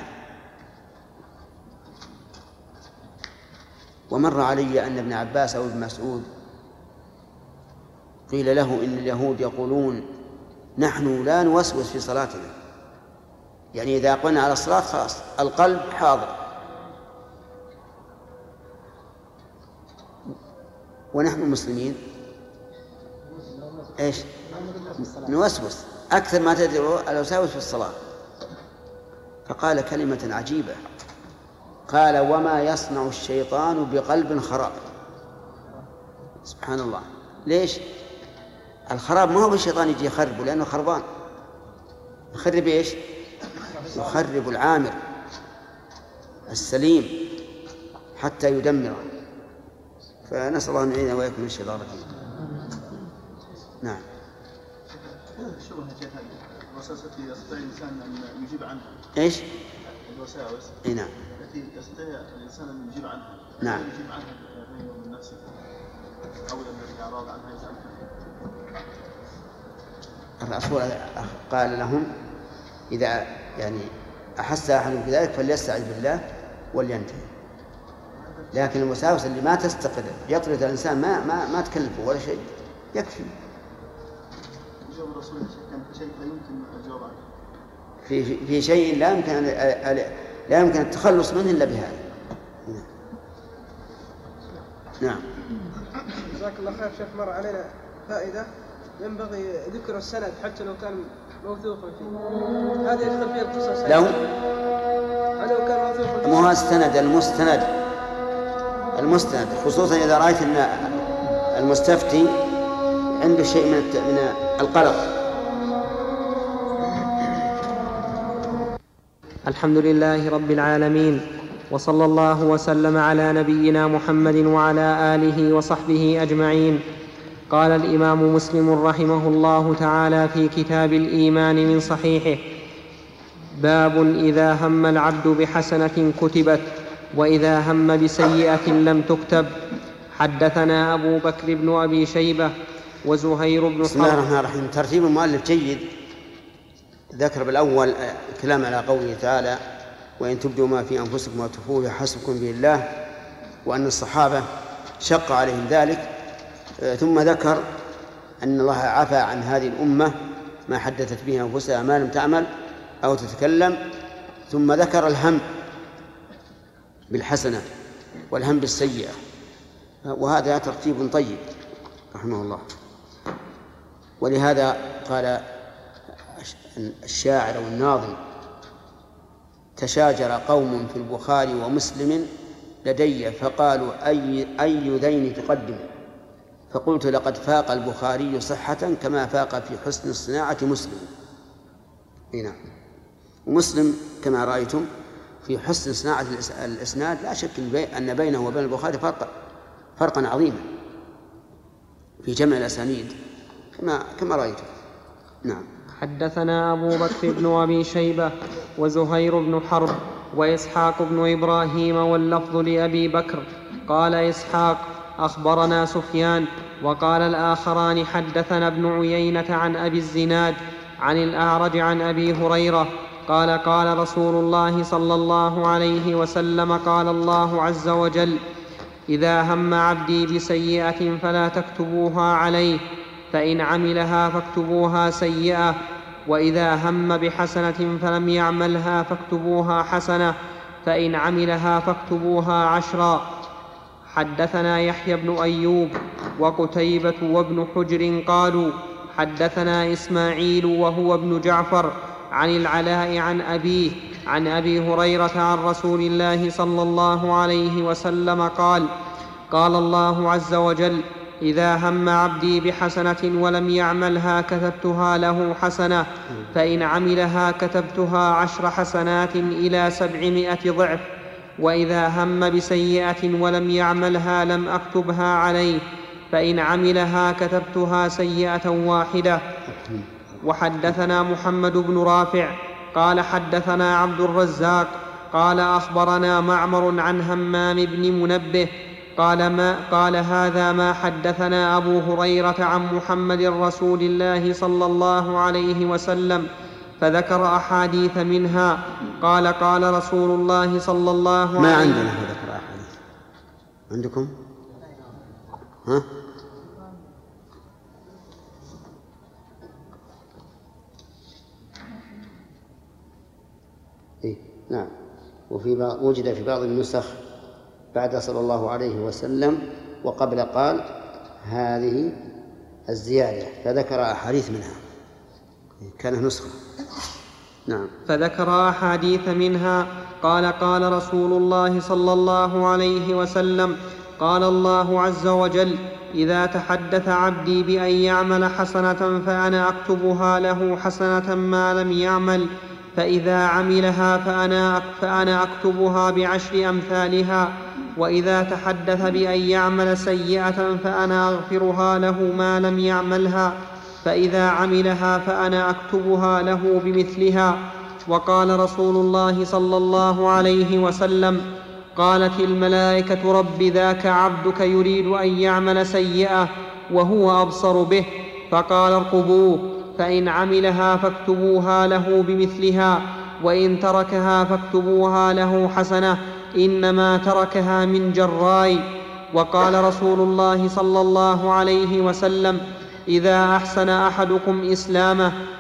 ومر علي أن ابن عباس أو ابن مسعود قيل له إن اليهود يقولون نحن لا نوسوس في صلاتنا، يعني إذا قلنا على الصلاة خلاص القلب حاضر، ونحن المسلمين إيش نوسوس أكثر ما تدعو الوساوس في الصلاة. فقال كلمة عجيبة، قال وما يصنع الشيطان بقلب خراب. سبحان الله. ليش؟ الخراب ما هو بالشيطان يجي يخربه لأنه خربان، يخرب إيش؟ يخرب العامر السليم حتى يدمره. فنسأل الله أن يعيننا وإياكم من الشيطان الرجيم. نعم. شبه شيخ الوساوس التي يستطيع الإنسان أن يجيب عنها. إيش؟ الوساوس. إيه نعم. التي يستطيع الإنسان أن يجيب عنها. نعم. يجيب عنها من نفسه أو من الأعراض عنها يسألها. الرسول قال لهم إذا يعني أحس أحد بذلك فليستعذ بالله ولينتهي. لكن الوساوس اللي ما تستقر يطرد الإنسان ما ما ما تكلفه ولا شيء يكفي. جواب الرسول كان شيء لا يمكن الجواب عنه. في في شيء لا يمكن لا يمكن التخلص منه إلا بهذا. نعم. جزاك الله خير شيخ. مر علينا فائدة ينبغي ذكر السند حتى لو كان موثوقا فيه. هذه يدخل فيها القصص. لو لو كان موثوقا فيه. مو السند المستند المستند خصوصا إذا رأيت أن المستفتي عنده شيء من من القلق. الحمد لله رب العالمين، وصلى الله وسلم على نبينا محمد وعلى آله وصحبه أجمعين. قال الإمام مسلم رحمه الله تعالى في كتاب الإيمان من صحيحه: باب إذا هم العبد بحسنة كتبت وإذا هم بسيئة لم تكتب. حدثنا أبو بكر بن أبي شيبة وزهير بن حرب. بسم الله الرحمن الرحيم. ترتيب المؤلف جيد. ذكر بالأول كلام على قوله تعالى: وإن تبدوا ما في أنفسكم وتخفوه يحاسبكم به الله، وأن الصحابة شق عليهم ذلك. ثم ذكر أن الله عفى عن هذه الأمة ما حدثت به أنفسها ما لم تعمل أو تتكلم. ثم ذكر الهم بالحسنة والهم بالسيئة، وهذا ترتيب طيب رحمه الله. ولهذا قال الشاعر والناظم: تشاجر قوم في البخاري ومسلم لدي فقالوا أي, أي ذين تقدم، فقلت لقد فاق البخاري صحة كما فاق في حسن الصناعة مسلم. هنا ومسلم كما رأيتم في حسن صناعة الإسناد لا شك أن بينه وبين البخاري فرق فرقا عظيما في جمع الأسانيد كما كما رأيتم. نعم. حدثنا أبو بكر بن أبي شيبة وزهير بن حرب وإسحاق بن إبراهيم واللفظ لأبي بكر. قال إسحاق: أخبرنا سفيان. وقال الآخران: حدثنا ابن عيينة عن أبي الزناد عن الأعرج عن أبي هريرة قال: قال رسول الله صلى الله عليه وسلم: قال الله عز وجل: إذا هم عبدي بسيئة فلا تكتبوها عليه، فإن عملها فاكتبوها سيئة، وإذا هم بحسنة فلم يعملها فاكتبوها حسنة، فإن عملها فاكتبوها عشرا. حدثنا يحيى بن أيوب وقتيبة وابن حجر قالوا: حدثنا إسماعيل وهو ابن جعفر عن العلاء عن أبيه عن أبي هريرة عن رسول الله صلى الله عليه وسلم قال: قال الله عز وجل: إذا هم عبدي بحسنة ولم يعملها كتبتها له حسنة، فإن عملها كتبتها عشر حسنات إلى سبعمائة ضعف، وإذا هم بسيئة ولم يعملها لم أكتبها عليه، فإن عملها كتبتها سيئة واحدة. وحدثنا محمد بن رافع قال: حدثنا عبد الرزاق قال: أخبرنا معمر عن همام بن منبه قال, ما قال: هذا ما حدثنا أبو هريرة عن محمد رسول الله صلى الله عليه وسلم، فذكر أحاديث منها. قال: قال رسول الله صلى الله عليه وسلم. ما عندنا ذكر أحاديث. عندكم؟ ها؟ إيه نعم. وفي بعض وجد في بعض النسخ بعد صلى الله عليه وسلم وقبل قال هذه الزيادة، فذكر أحاديث منها، كانت نسخة. نعم. فذكر أحاديث منها. قال: قال رسول الله صلى الله عليه وسلم: قال الله عز وجل: إذا تحدث عبدي بأن يعمل حسنة فأنا أكتبها له حسنة ما لم يعمل، فإذا عملها فأنا, فأنا أكتبها بعشر أمثالها، وإذا تحدث بأن يعمل سيئة فأنا أغفرها له ما لم يعملها، فإذا عملها فأنا أكتبها له بمثلها. وقال رسول الله صلى الله عليه وسلم: قالت الملائكة: رب ذاك عبدك يريد أن يعمل سيئة وهو أبصر به، فقال: ارقبوه، فإن عملها فاكتبوها له بمثلها، وإن تركها فاكتبوها له حسنة، إنما تركها من جراي. وقال رسول الله صلى الله عليه وسلم: إذا أحسن أحدكم إسلامه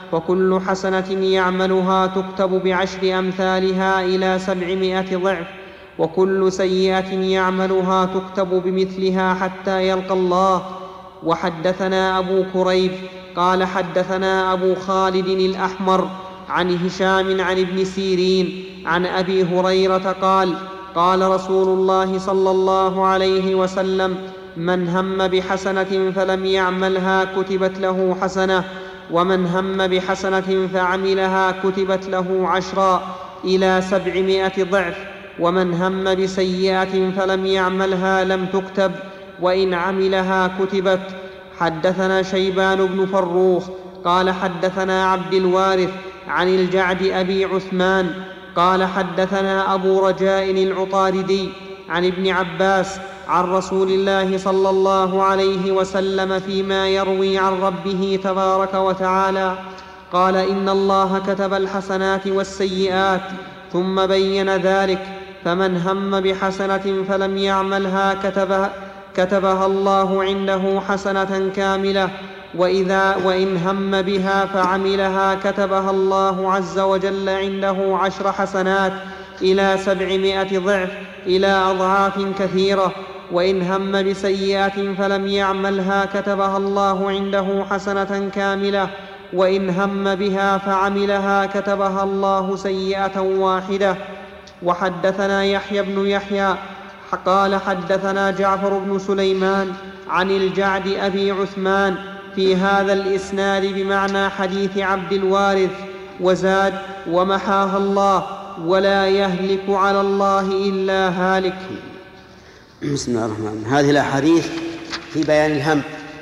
وكل حسنة يعملها تكتب بعشر أمثالها إلى سبعمائة ضعف، وكل سيئة يعملها تكتب بمثلها حتى يلقى الله. وحدثنا أبو كريب قال حدثنا أبو خالد الأحمر عن هشام عن ابن سيرين عن أبي هريرة قال قال رسول الله صلى الله عليه وسلم: من هم بحسنة فلم يعملها كتبت له حسنة، ومن هم بحسنة فعملها كتبت له عشرا إلى سبعمائة ضعف، ومن هم بسيئة فلم يعملها لم تكتب، وإن عملها كتبت. حدثنا شيبان بن فروخ قال حدثنا عبد الوارث عن الجعد أبي عثمان قال حدثنا أبو رجاء العطاردي عن ابن عباس عن رسول الله صلى الله عليه وسلم فيما يروي عن ربه تبارك وتعالى قال: إن الله كتب الحسنات والسيئات، ثم بين ذلك: فمن هم بحسنة فلم يعملها كتبها, كتبها الله عنده حسنة كاملة، وإذا وإن هم بها فعملها كتبها الله عز وجل عنده عشر حسنات إلى سبعمائة ضعف إلى أضعاف كثيرة، وإن هم بسيئة فلم يعملها كتبها الله عنده حسنة كاملة، وإن هم بها فعملها كتبها الله سيئة واحدة. وحدثنا يحيى بن يحيى قال حدثنا جعفر بن سليمان عن الجعد أبي عثمان في هذا الإسناد بمعنى حديث عبد الوارث، وزاد: ومحاها الله ولا يهلك على الله إلا هالك. بسم الله الرحمن الرحيم. هذه الأحاديث في بيان الهم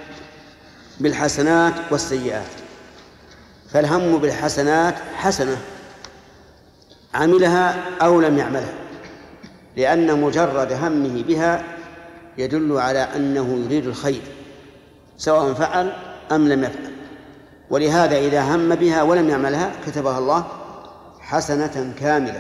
بالحسنات والسيئات. فالهم بالحسنات حسنة عملها أو لم يعملها، لأن مجرد همه بها يدل على أنه يريد الخير سواء فعل أم لم يفعل، ولهذا إذا هم بها ولم يعملها كتبها الله حسنة كاملة،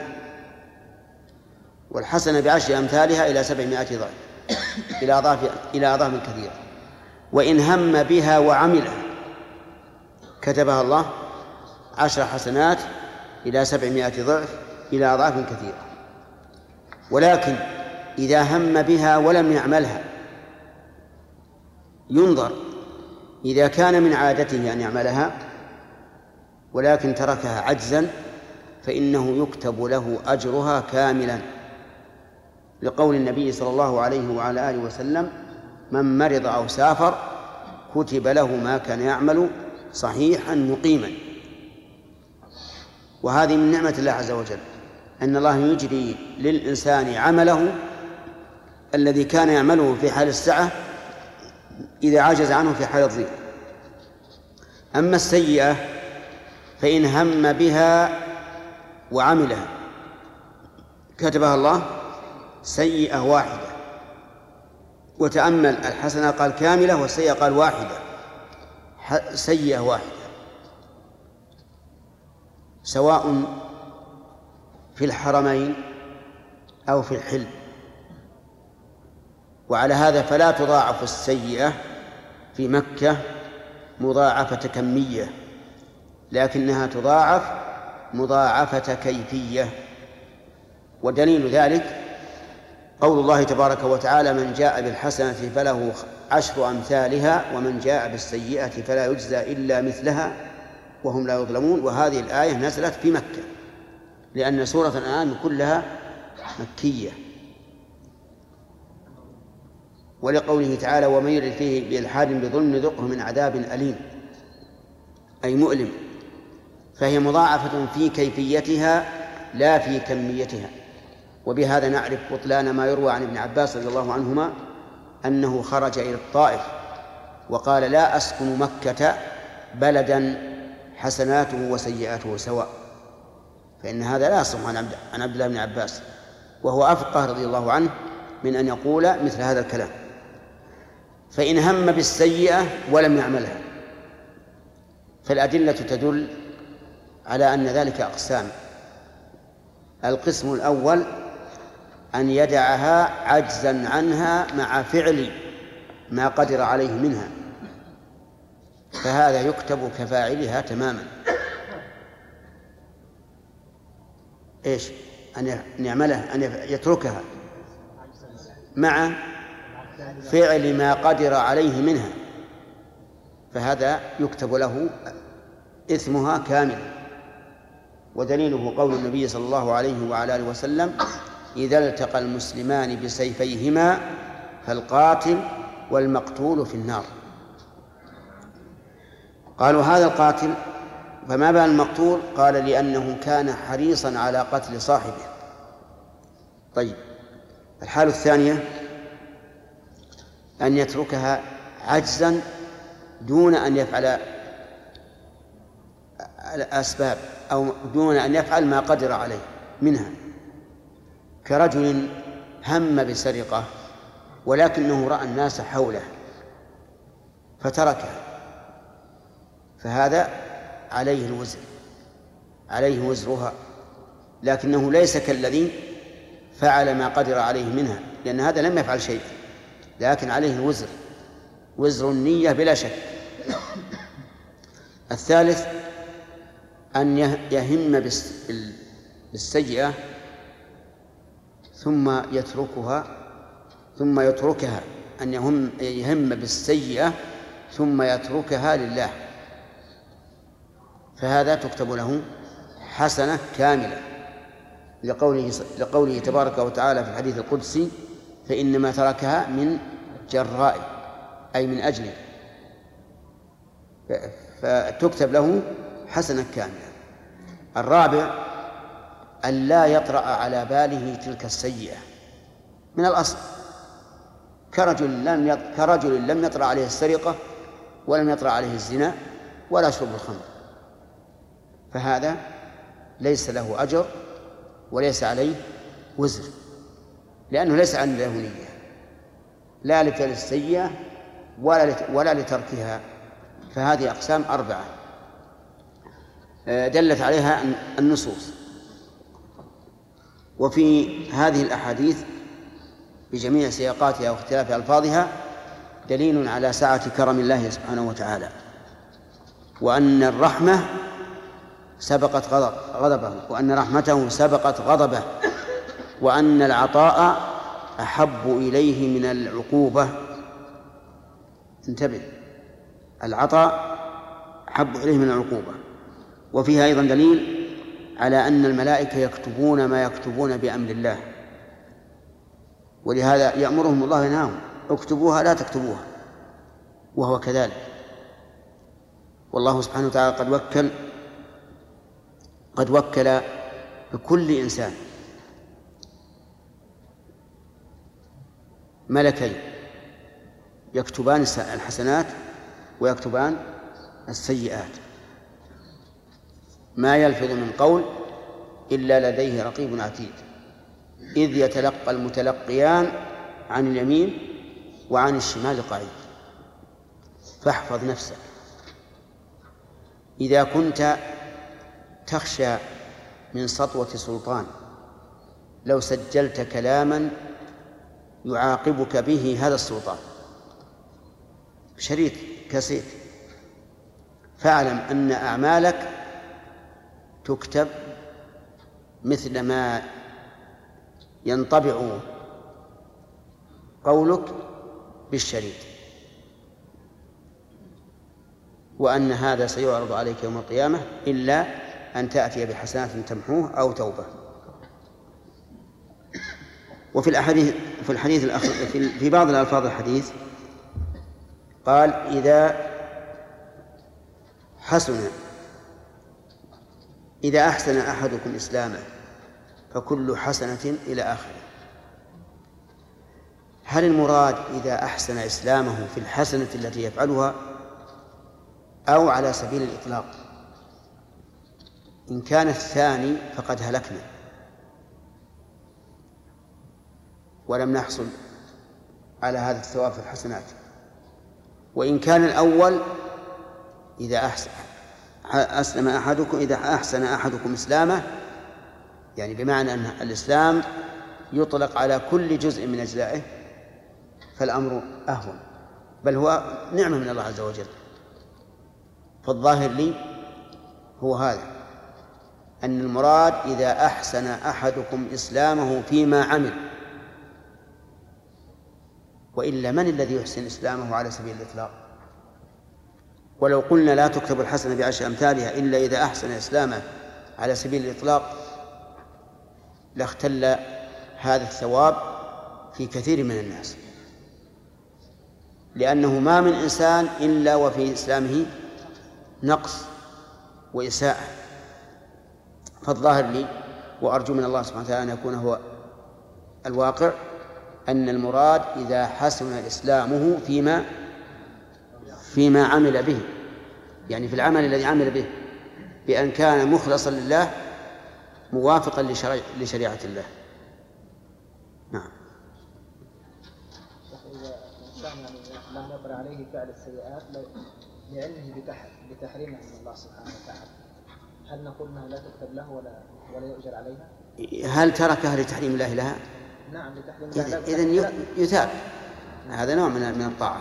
والحسنة بعشر أمثالها إلى سبعمائة ضعف إلى أضعاف إلى أضعاف كثيرة. وإن هم بها وعملها كتبها الله عشر حسنات إلى سبعمائة ضعف إلى أضعاف كثيرة. ولكن إذا هم بها ولم يعملها ينظر، إذا كان من عادته أن يعملها ولكن تركها عجزا فإنه يكتب له أجرها كاملا، لقول النبي صلى الله عليه وعلى آله وسلم: من مرض أو سافر كتب له ما كان يعمل صحيحا مقيما. وهذه من نعمة الله عز وجل، أن الله يجري للإنسان عمله الذي كان يعمله في حال السعة إذا عجز عنه في حال الضيق. أما السيئة فإن هم بها وعملها كتبها الله سيئة واحدة. وتأمل: الحسنة قال كاملة والسيئة قال واحدة، سيئة واحدة، سواء في الحرمين أو في الحل. وعلى هذا فلا تضاعف السيئة في مكة مضاعفة كمية، لكنها تضاعف مضاعفة كيفية. ودليل ذلك قول الله تبارك وتعالى: من جاء بالحسنة فله عشر أمثالها ومن جاء بالسيئة فلا يجزى إلا مثلها وهم لا يظلمون. وهذه الآية نزلت في مكة، لأن سورة الأنعام كلها مكية. ولقوله تعالى: ومن يرد فيه بإلحاد بظلم نذقه من عذاب أليم، أي مؤلم. فهي مضاعفة في كيفيتها لا في كميتها. وبهذا نعرف بطلان ما يروى عن ابن عباس رضي الله عنهما أنه خرج إلى الطائف وقال: لا أسكن مكة بلدا حسناته وسيئاته سواء. فإن هذا لا يصح عن عبد الله بن عباس، وهو أفقه رضي الله عنه من أن يقول مثل هذا الكلام. فإن هم بالسيئة ولم يعملها فالأدلة تدل على أن ذلك أقسام. القسم الأول أن يدعها عجزا عنها مع فعل ما قدر عليه منها، فهذا يكتب كفاعلها تماما. إيش أن يعملها أن يتركها مع فعل ما قدر عليه منها، فهذا يكتب له إثمها كاملا. ودليله قول النبي صلى الله عليه وعلى آله وسلم: إذا التقى المسلمان بسيفيهما فالقاتل والمقتول في النار. قالوا هذا القاتل، فما بال المقتول؟ قال: لأنه كان حريصا على قتل صاحبه. طيب، الحالة الثانية أن يتركها عجزا دون أن يفعل الأسباب أو دون أن يفعل ما قدر عليه منها، كرجل هم بسرقة ولكنه رأى الناس حوله فتركها، فهذا عليه الوزر، عليه وزرها، لكنه ليس كالذي فعل ما قدر عليه منها، لأن هذا لم يفعل شيء، لكن عليه الوزر، وزر النية بلا شك. الثالث أن يهم بالسيئة ثم يتركها ثم يتركها أن يهم يهم بالسيئة ثم يتركها لله، فهذا تكتب له حسنة كاملة، لقوله لقوله تبارك وتعالى في الحديث القدسي: فإنما تركها من جراء، أي من أجله، فتكتب له حسنة كاملة. الرابع أن لا يطرأ على باله تلك السيئة من الأصل، كرجل لم كرجل لم يطرأ عليه السرقة ولم يطرأ عليه الزنا ولا شرب الخمر، فهذا ليس له أجر وليس عليه وزر، لأنه ليس عنده نية لا لفعل السيئة ولا ولا لتركها. فهذه أقسام أربعة دلت عليها النصوص. وفي هذه الأحاديث بجميع سياقاتها واختلاف ألفاظها دليل على سعة كرم الله سبحانه وتعالى، وأن الرحمة سبقت غضبه، وأن رحمته سبقت غضبه، وأن العطاء أحب إليه من العقوبة. انتبه، العطاء أحب إليه من العقوبة. وفيها أيضا دليل على أن الملائكة يكتبون ما يكتبون بأمر الله، ولهذا يأمرهم الله ينهاهم: اكتبوها لا تكتبوها، وهو كذلك. والله سبحانه وتعالى قد وكل قد وكل بكل إنسان ملكين يكتبان الحسنات ويكتبان السيئات، ما يلفظ من قول إلا لديه رقيب عتيد، إذ يتلقى المتلقيان عن اليمين وعن الشمال قعيد. فاحفظ نفسك، إذا كنت تخشى من سطوة سلطان لو سجلت كلاما يعاقبك به هذا السلطان شريط كاسيت، فاعلم أن أعمالك تكتب مثل ما ينطبع قولك بالشريط، وأن هذا سيعرض عليك يوم القيامة إلا أن تأتي بحسنات تمحوه أو توبة. وفي الأحاديث في الحديث الأخ... في بعض الألفاظ الحديث قال: إذا حسن إذا أحسن أحدكم إسلامه فكل حسنة إلى آخره. هل المراد إذا أحسن إسلامه في الحسنة التي يفعلها أو على سبيل الإطلاق؟ إن كان الثاني فقد هلكنا ولم نحصل على هذا الثواب في الحسنات، وإن كان الأول إذا أحسن أسلم أحدكم إذا أحسن أحدكم إسلامه، يعني بمعنى أن الإسلام يطلق على كل جزء من أجزائه، فالأمر أهون، بل هو نعمة من الله عز وجل. فالظاهر لي هو هذا، أن المراد إذا أحسن أحدكم إسلامه فيما عمل، وإلا من الذي يحسن إسلامه على سبيل الإطلاق؟ ولو قلنا لا تكتب الحسنة بعشر أمثالها إلا إذا أحسن إسلامه على سبيل الإطلاق لاختل هذا الثواب في كثير من الناس، لأنه ما من إنسان إلا وفي إسلامه نقص وإساءة. فالظاهر لي وأرجو من الله سبحانه وتعالى أن يكون هو الواقع أن المراد إذا حسن إسلامه فيما فيما عمل به، يعني في العمل الذي عمل به، بأن كان مخلصا لله موافقا لشريعة الله. نعم. إذا الإنسان يعني لم يقر عليه فعل السيئات لعلمه بتحريمها من الله سبحانه وتعالى، هل نقول أنها لا تكتب له ولا ولا يؤجر عليها؟ هل تركها لتحريم الله لها؟ نعم لتحريم الله. إذن يثاب، هذا نوع من من الطاعة.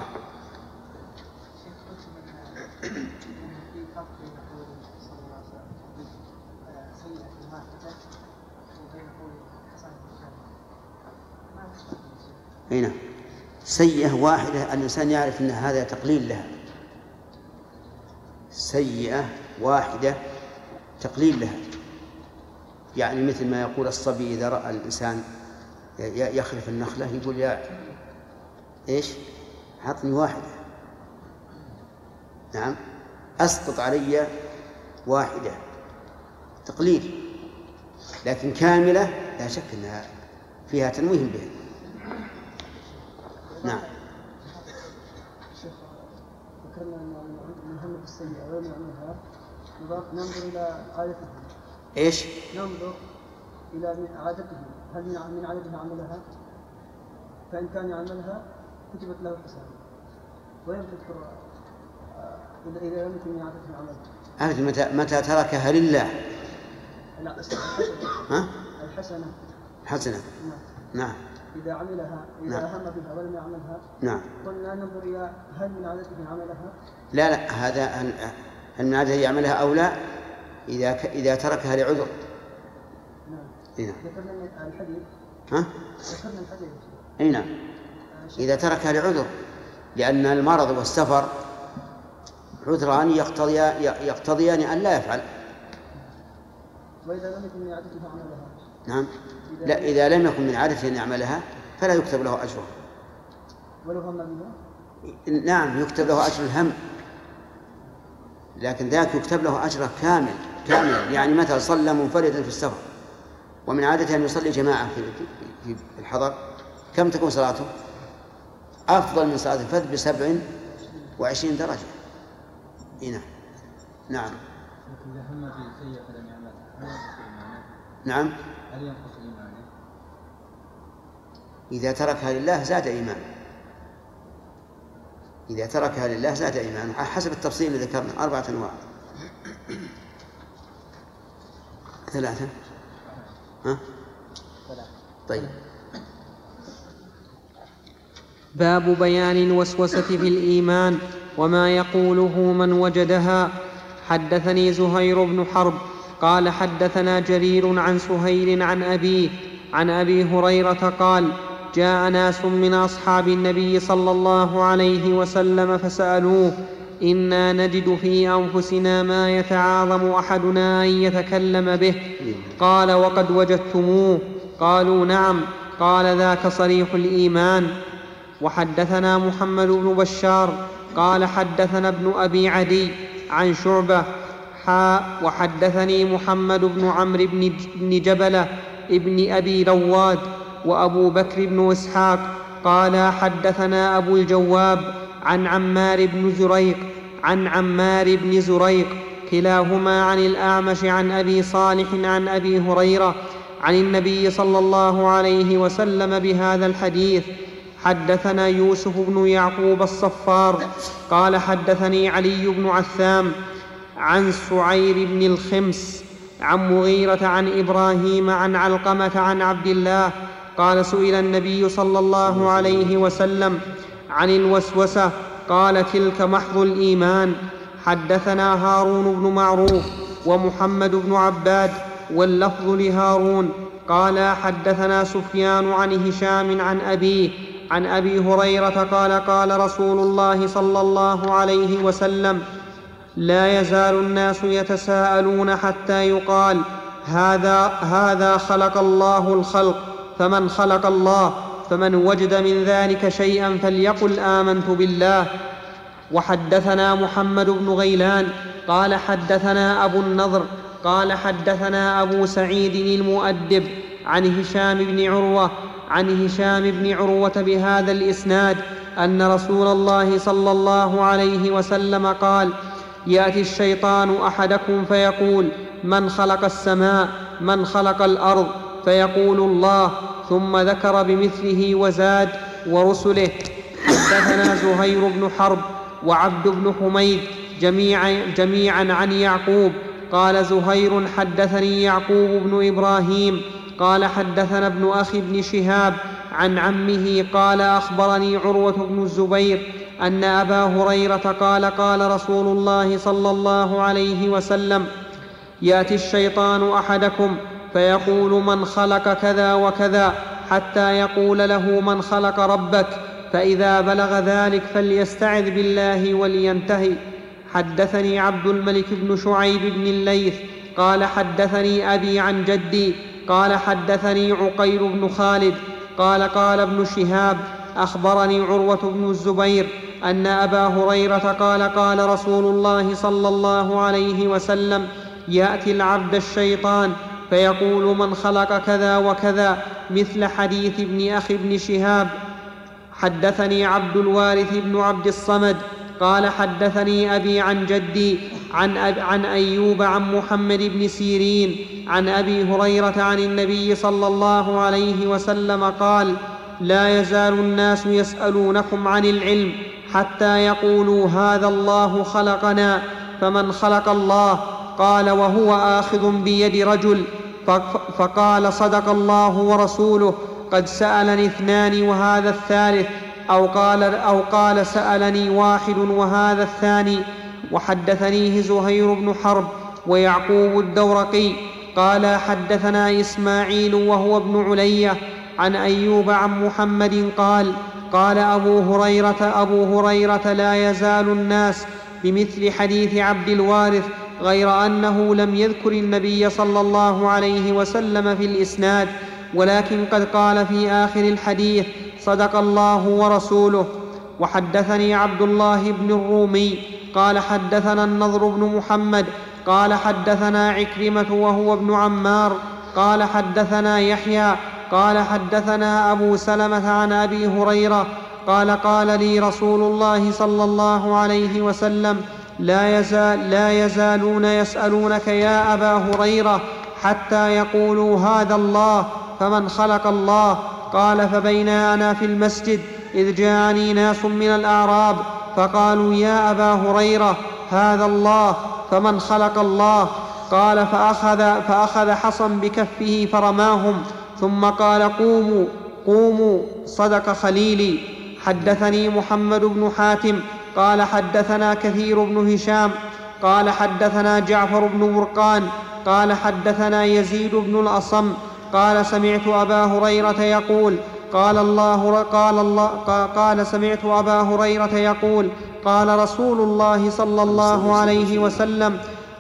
هنا سيئة واحدة الإنسان يعرف أن هذا تقليل لها، سيئة واحدة تقليل لها، يعني مثل ما يقول الصبي إذا رأى الإنسان يخلف النخلة يقول يا إيش حطني واحدة، نعم أسقط علي واحدة، تقليل. لكن كاملة لا شك أنها فيها تنويه به. نعم. ذكرنا أن المهم بالسيئة ولم يعملها ننظر إلى عادته. إيش؟ ننظر إلى عادته، هل من عادته عملها؟ فإن كان يعملها كتبت له حسنة، ويم تذكر إذا لم يكن من عادته عملها. أنت متى متى تركها لله؟ لا الحسنة. ها؟ الحسنة. حسنة. نعم. نعم. إذا عملها إذا نعم. هم بها ولم يعملها. نعم. قلنا ننظر إلى هل من عادته عملها؟ لا لا هذا هل من عادته يعملها أو لا إذا ك... إذا تركها لعذر. نعم. نعم. ذكرنا الحديث. ها؟ ذكرنا الحديث. أي نعم. إذا تركها لعذر، لأن المرض والسفر عذران يقتضيان يقتضيان أن لا يفعل. وإذا لم يكن من عادته عملها. نعم. لا إذا لم يكن من عادته أن يعملها فلا يكتب له أجره. ولو هم بها؟ نعم يكتب له أجر الهم، لكن ذاك يكتب له أجره كامل كامل. يعني مثلا صلى منفردا في السفر ومن عادته أن يصلي جماعة في في الحضر، كم تكون صلاته؟ أفضل من صلاة الفذ بسبع وعشرين درجة. هنا نعم. إذا هم بالسيئة فلم يعملها هل ينقص إيمانه؟ نعم. هل ينقص إيمانه؟ إذا تركها لله زاد إيمانه. إذا تركها لله زاد إيمانه حسب التفصيل اللي ذكرنا. أربعة أنواع. ثلاثة. ها؟ طيب. باب بيان الوسوسة في الإيمان وما يقوله من وجدها. حدثني زهير بن حرب قال حدثنا جرير عن سهيل عن أبيه عن أبي هريرة قال جاء ناس من أصحاب النبي صلى الله عليه وسلم فسألوه إنا نجد في أنفسنا ما يتعاظم أحدنا أن يتكلم به. قال وقد وجدتموه؟ قالوا نعم. قال ذاك صريح الإيمان. وحدثنا محمد بن بشار قال حدثنا ابن أبي عدي عن شعبة حاء وحدثني محمد بن عمرو بن جبلة ابن أبي رواد وأبو بكر بن إسحاق قال حدثنا أبو الجواب عن عمار بن زريق عن عمار بن زريق كلاهما عن الأعمش عن أبي صالح عن أبي هريرة عن النبي صلى الله عليه وسلم بهذا الحديث. حدثنا يوسف بن يعقوب الصفار قال حدثني علي بن عثام عن سعير بن الخمس عن مغيرة عن إبراهيم عن علقمة عن عبد الله قال سئل النبي صلى الله عليه وسلم عن الوسوسة قال تلك محض الإيمان. حدثنا هارون بن معروف ومحمد بن عباد واللفظ لهارون. قال حدثنا سفيان عن هشام عن أبيه عن أبي هريرة قال قال رسول الله صلى الله عليه وسلم: لا يزال الناس يتساءلون حتى يقال هذا, هذا خلق الله الخلق، فمن خلق الله؟ فمن وجد من ذلك شيئا فليقل آمنت بالله. وحدثنا محمد بن غيلان قال حدثنا أبو النضر قال حدثنا أبو سعيد المؤدب عن هشام بن عروة عن هشام بن عروة بهذا الإسناد أن رسول الله صلى الله عليه وسلم قال: يأتي الشيطان أحدكم فيقول: من خلق السماء؟ من خلق الأرض؟ فيقول: الله. ثم ذكر بمثله وزاد: ورسله. حدثنا زهير بن حرب وعبد بن حميد جميعا, جميعا عن يعقوب. قال زهير: حدثني يعقوب بن إبراهيم قال حدثنا ابن أخي بن شهاب عن عمه قال: أخبرني عروة بن الزبير أن أبا هريرة قال: قال رسول الله صلى الله عليه وسلم: يأتي الشيطان أحدكم فيقول: من خلق كذا وكذا، حتى يقول له: من خلق ربك؟ فإذا بلغ ذلك فليستعذ بالله ولينتهي. حدثني عبد الملك بن شعيب بن الليث قال حدثني أبي عن جدي قال حدثني عقيل بن خالد قال قال ابن شهاب: أخبرني عروة بن الزبير أن أبا هريرة قال: قال رسول الله صلى الله عليه وسلم: يأتي العبد الشيطان فيقول: من خلق كذا وكذا، مثل حديث ابن أخي بن شهاب. حدثني عبد الوارث بن عبد الصمد قال حدثني أبي عن جدي عن, أب عن أيوب عن محمد بن سيرين عن أبي هريرة عن النبي صلى الله عليه وسلم قال: لا يزال الناس يسألونكم عن العلم حتى يقولوا: هذا الله خلقنا، فمن خلق الله؟ قال: وهو آخذ بيد رجل. فقال: صدق الله ورسوله، قد سألني اثنان وهذا الثالث، أو قال, أو قال سألني واحد وهذا الثاني. وحدثنيه زهير بن حرب ويعقوب الدورقي قال حدثنا إسماعيل وهو ابن علية عن أيوب عن محمد قال: قال أبو هريرة أبو هريرة: لا يزال الناس بمثل حديث عبد الوارث، غير أنه لم يذكر النبي صلى الله عليه وسلم في الإسناد، ولكن قد قال في آخر الحديث: صدق الله ورسوله. وحدثني عبد الله بن الرومي قال حدثنا النضر بن محمد قال حدثنا عكرمة وهو ابن عمار قال حدثنا يحيى قال حدثنا أبو سلمة عن أبي هريرة قال: قال لي رسول الله صلى الله عليه وسلم: لا, يزال لا يزالون يسألونك يا أبا هريرة حتى يقولوا: هذا الله، فمن خلق الله؟ قال: فبينا أنا في المسجد إذ جاءني ناس من الأعراب فقالوا: يا أبا هريرة، هذا الله، فمن خلق الله؟ قال: فأخذ, فأخذ حصا بكفه فرماهم، ثم قال: قوموا قوموا، صدق خليلي. حدثني محمد بن حاتم قال حدثنا كثير بن هشام قال حدثنا جعفر بن برقان قال حدثنا يزيد بن الأصم قال: سمعت أبا هريرة يقول: قال الله قال الله قال سمعت أبا هريرة يقول: قال رسول الله صلى الله عليه وسلم: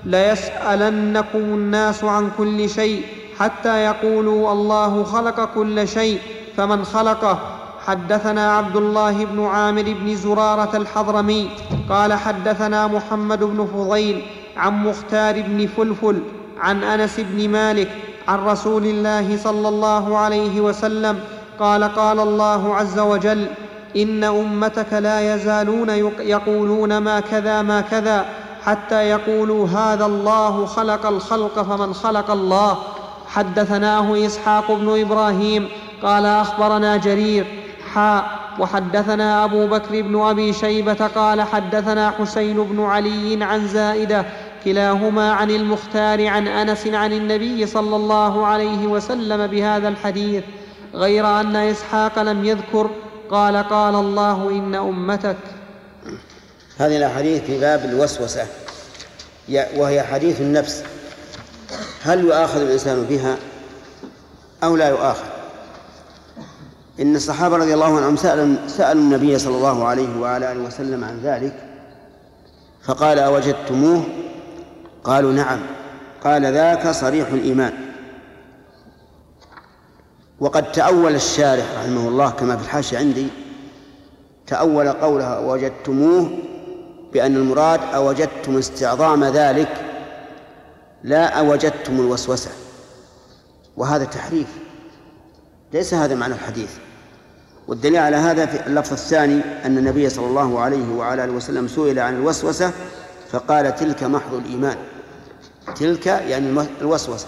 ليسألنكم الناس عن كل شيء حتى يقولوا: الله خلق كل شيء، فمن خلقه؟ حدثنا عبد الله بن عامر بن زرارة الحضرمي قال حدثنا محمد بن فضيل عن مختار بن فلفل عن أنس بن مالك عن رسول الله صلى الله عليه وسلم قال: قال الله عز وجل: إن أمتك لا يزالون يقولون ما كذا ما كذا حتى يقولوا: هذا الله خلق الخلق، فمن خلق الله؟ حدثناه إسحاق بن إبراهيم قال أخبرنا جرير حاء وحدثنا أبو بكر بن أبي شيبة قال حدثنا حسين بن علي عن زائدة كلاهما عن المختار عن أنس عن النبي صلى الله عليه وسلم بهذا الحديث، غير أن إسحاق لم يذكر قال: قال الله: إن أمتك. هذه الأحاديث في باب الوسوسة، وهي حديث النفس، هل يؤاخذ الإنسان بها أو لا يؤاخذ؟ إن الصحابة رضي الله عنهم سألوا النبي صلى الله عليه وعلى آله وسلم عن ذلك فقال: أوجدتموه؟ قالوا: نعم. قال: ذاك صريح الإيمان. وقد تأول الشارح رحمه الله كما في الحاشية عندي، تأول قولها أوجدتموه بأن المراد أوجدتم استعظام ذلك لا أوجدتم الوسوسة، وهذا تحريف، ليس هذا معنى الحديث. والدليل على هذا في اللفظ الثاني أن النبي صلى الله عليه وعلى آله وسلم سئل عن الوسوسة فقال: تلك محض الإيمان. تلك يعني الوسوسة.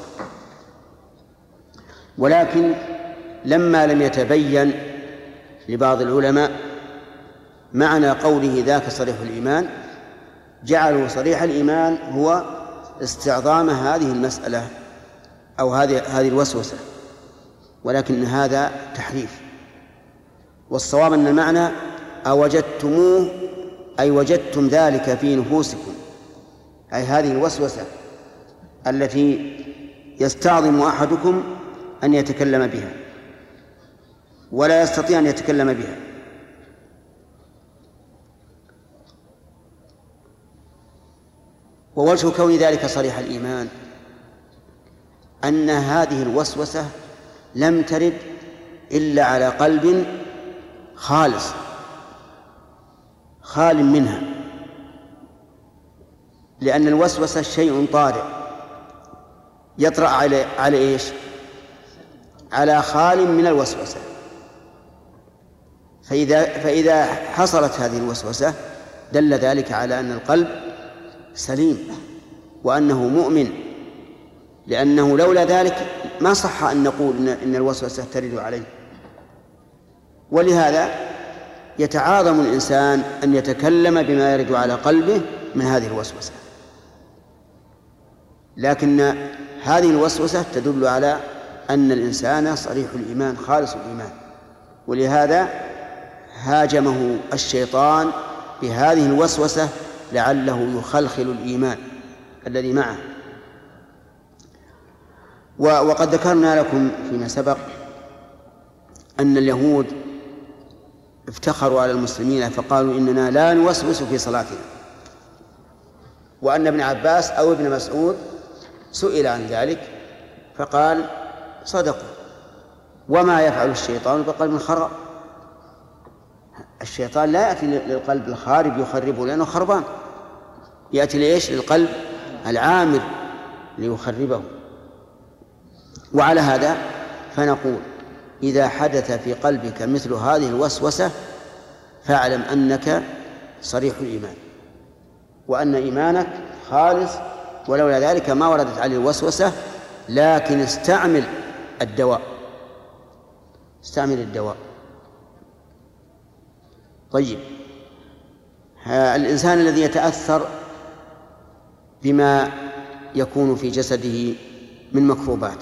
ولكن لما لم يتبين لبعض العلماء معنى قوله ذاك صريح الإيمان، جعلوا صريح الإيمان هو استعظام هذه المسألة أو هذه هذه الوسوسة، ولكن هذا تحريف. والصواب أن المعنى أوجدتموه أي وجدتم ذلك في نفوسكم، أي هذه الوسوسة التي يستعظم أحدكم أن يتكلم بها ولا يستطيع أن يتكلم بها. ووجه كون ذلك صريح الإيمان أن هذه الوسوسة لم ترد إلا على قلب خالص خال منها، لأن الوسوسة شيء طارئ يطرأ على على إيش؟ على خال من الوسوسة. فإذا فإذا حصلت هذه الوسوسة دل ذلك على أن القلب سليم وأنه مؤمن، لأنه لولا ذلك ما صح أن نقول إن, إن الوسوسة ترد عليه. ولهذا يتعاظم الإنسان أن يتكلم بما يرد على قلبه من هذه الوسوسة، لكن هذه الوسوسة تدل على أن الإنسان صريح الإيمان خالص الإيمان، ولهذا هاجمه الشيطان بهذه الوسوسة لعله يخلخل الإيمان الذي معه. وقد ذكرنا لكم فيما سبق أن اليهود افتخروا على المسلمين فقالوا إننا لا نوسوس في صلاتنا، وأن ابن عباس أو ابن مسعود سئل عن ذلك فقال: صدقوا، وما يفعل الشيطان بقلب خراب. الشيطان لا يأتي للقلب الخارب يخربه لأنه خربان، يأتي لإيش؟ للقلب العامر ليخربه. وعلى هذا فنقول: إذا حدث في قلبك مثل هذه الوسوسة فاعلم أنك صريح الإيمان وأن إيمانك خالص، ولولا ذلك ما وردت عليه الوسوسة. لكن استعمل الدواء، استعمل الدواء. طيب، الإنسان الذي يتأثر بما يكون في جسده من مكروبات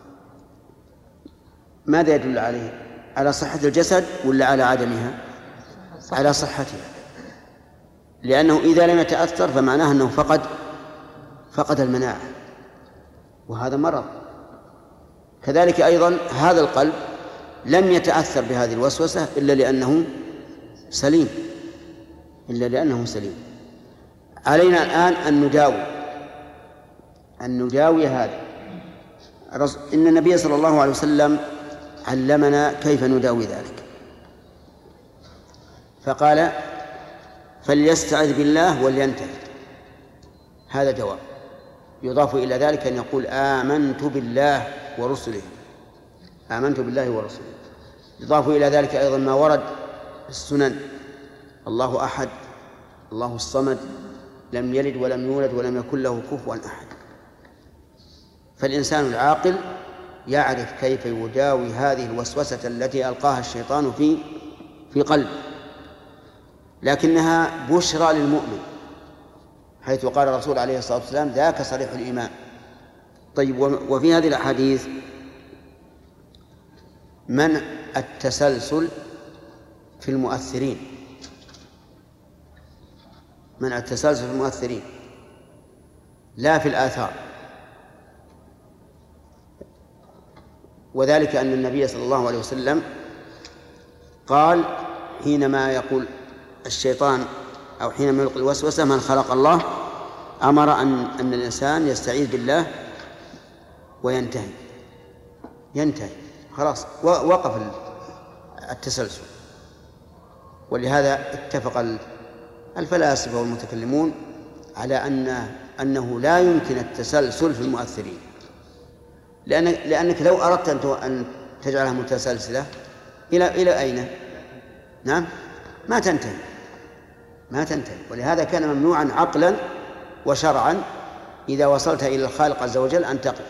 ماذا يدل عليه؟ على صحة الجسد ولا على عدمها؟ على صحتها، لأنه إذا لم يتأثر فمعناه أنه فقد فقد المناعة، وهذا مرض. كذلك أيضا هذا القلب لم يتأثر بهذه الوسوسة إلا لأنه سليم إلا لأنه سليم. علينا الآن أن نداوي أن نداوي هذا. إن النبي صلى الله عليه وسلم علمنا كيف نداوي ذلك، فقال: فليستعذ بالله ولينتهي. هذا دواء. يضاف إلى ذلك أن يقول: آمنت بالله ورسله، آمنت بالله ورسله. يضاف إلى ذلك أيضا ما ورد في السنن: الله أحد، الله الصمد، لم يلد ولم يولد ولم يكن له كفوا أحد. فالإنسان العاقل يعرف كيف يداوي هذه الوسوسة التي ألقاها الشيطان في في قلبه، لكنها بشرى للمؤمن، حيث قال الرسول عليه الصلاة والسلام: ذاك صريح الإيمان. طيب، وفي هذه الأحاديث منع التسلسل في المؤثرين، منع التسلسل في المؤثرين لا في الآثار. وذلك أن النبي صلى الله عليه وسلم قال حينما يقول الشيطان أو حينما يلقي الوسوسة من خلق الله، أمر أن أن الإنسان يستعيذ بالله وينتهي ينتهي خلاص وقف التسلسل. ولهذا اتفق الفلاسفة والمتكلمون على أن أنه لا يمكن التسلسل في المؤثرين، لأن لأنك لو أردت أن تجعلها متسلسلة إلى إلى أين؟ نعم ما تنتهي ما تنتهي. ولهذا كان ممنوعا عقلا وشرعا إذا وصلت إلى الخالق عز وجل أن تقف،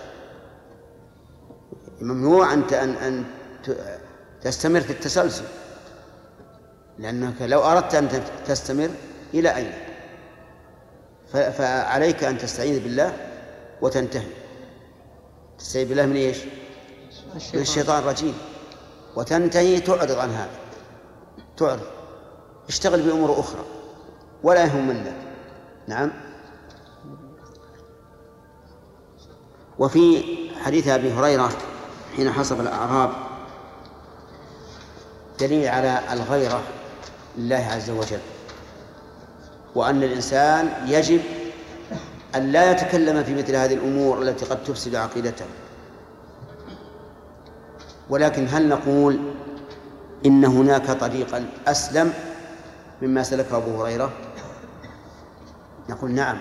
ممنوع أن أن تستمر في التسلسل، لأنك لو أردت أن تستمر إلى أين؟ فعليك أن تستعيذ بالله وتنتهي. تستعيذ بالله من إيش؟ من الشيطان الرجيم، وتنتهي تعرض عن هذا، تعرض اشتغل بأمور أخرى ولا يهمنك. نعم. وفي حديث أبي هريرة حين حصب الأعراب دليل على الغيرة لله عز وجل، وأن الإنسان يجب أن لا يتكلم في مثل هذه الأمور التي قد تفسد عقيدته. ولكن هل نقول إن هناك طريقا أسلم مما سلكه أبو هريرة؟ نقول نعم،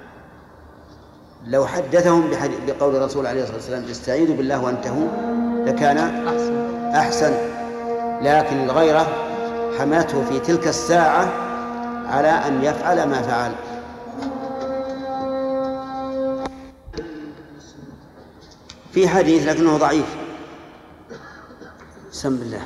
لو حدثهم بقول الرسول عليه الصلاة والسلام استعيذوا بالله وانتهوا لكان أحسن، لكن الغيرة حملته في تلك الساعة على أن يفعل ما فعل. في حديث لكنه ضعيف. بسم الله.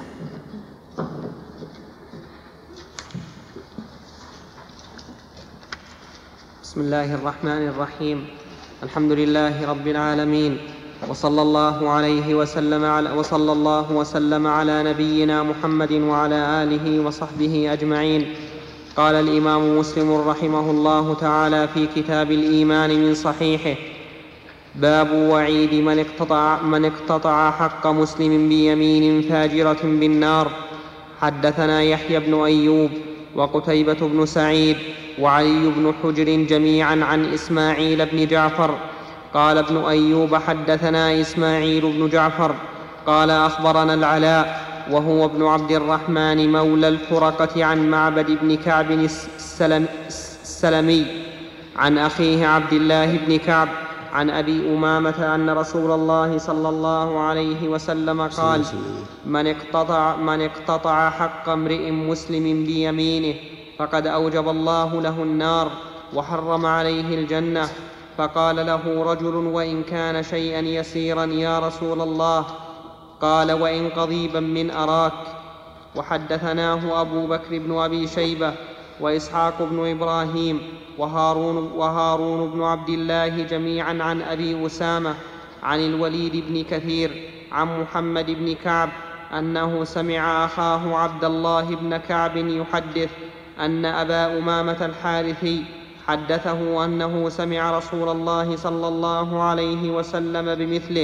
بسم الله الرحمن الرحيم. الحمد لله رب العالمين، وصلى الله عليه وسلم على وصلى الله وسلم على نبينا محمد وعلى آله وصحبه أجمعين. قال الإمام مسلم رحمه الله تعالى في كتاب الإيمان من صحيحه: باب وعيد من اقتطع, من اقتطع حق مسلم بيمين فاجرة بالنار. حدثنا يحيى بن أيوب وقتيبة بن سعيد وعلي بن حجر جميعا عن إسماعيل بن جعفر. قال ابن أيوب: حدثنا إسماعيل بن جعفر قال أخبرنا العلاء وهو ابن عبد الرحمن مولى الحرقة عن معبد بن كعب السلم السلمي عن أخيه عبد الله بن كعب عن أبي أمامة أن رسول الله صلى الله عليه وسلم قال: من اقتطع, من اقتطع حق امرئ مسلم بيمينه فقد أوجب الله له النار وحرم عليه الجنة. فقال له رجل: وإن كان شيئا يسيرا يا رسول الله؟ قال: وإن قضيبا من أراك. وحدثناه أبو بكر بن أبي شيبة وإسحاق بن إبراهيم وهارون, وهارون بن عبد الله جميعا عن أبي أسامة عن الوليد بن كثير عن محمد بن كعب أنه سمع أخاه عبد الله بن كعب يحدث أن أبا أمامة الحارثي حدثه أنه سمع رسول الله صلى الله عليه وسلم بمثله.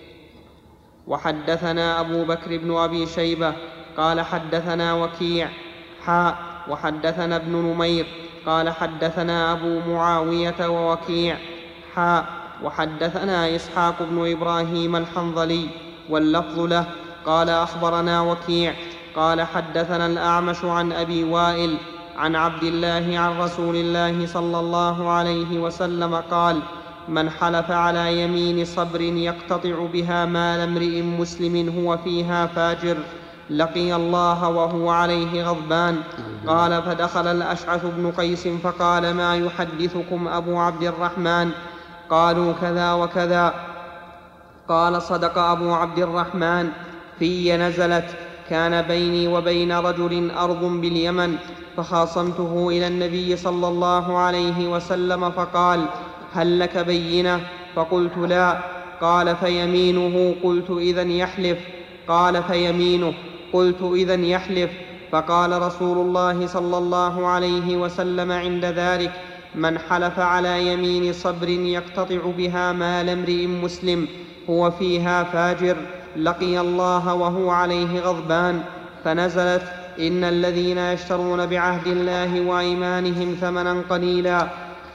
وحدثنا أبو بكر بن أبي شيبة قال حدثنا وكيع حاء وحدثنا ابن نمير قال حدثنا أبو معاوية ووكيع حاء وحدثنا إسحاق بن إبراهيم الحنظلي واللفظ له قال أخبرنا وكيع قال حدثنا الأعمش عن أبي وائل عن عبد الله عن رسول الله صلى الله عليه وسلم قال: من حلف على يمين صبر يقتطع بها مال امرئ مسلم هو فيها فاجر لقي الله وهو عليه غضبان. قال: فدخل الأشعث بن قيس فقال: ما يحدثكم أبو عبد الرحمن؟ قالوا: كذا وكذا. قال: صدق أبو عبد الرحمن، في نزلت كان بيني وبين رجل أرض باليمن فخاصمته إلى النبي صلى الله عليه وسلم فقال: هل لك بينة؟ فقلت: لا. قال: فيمينه؟ قلت: إذن يحلف. قال: فيمينه؟ قلت: إذن يحلف. فقال رسول الله صلى الله عليه وسلم عند ذلك: من حلف على يمين صبر يقتطع بها مال امرئ مسلم هو فيها فاجر لقي الله وهو عليه غضبان، فنزلت: إن الذين يشترون بعهد الله وأيمانهم ثمنا قليلا.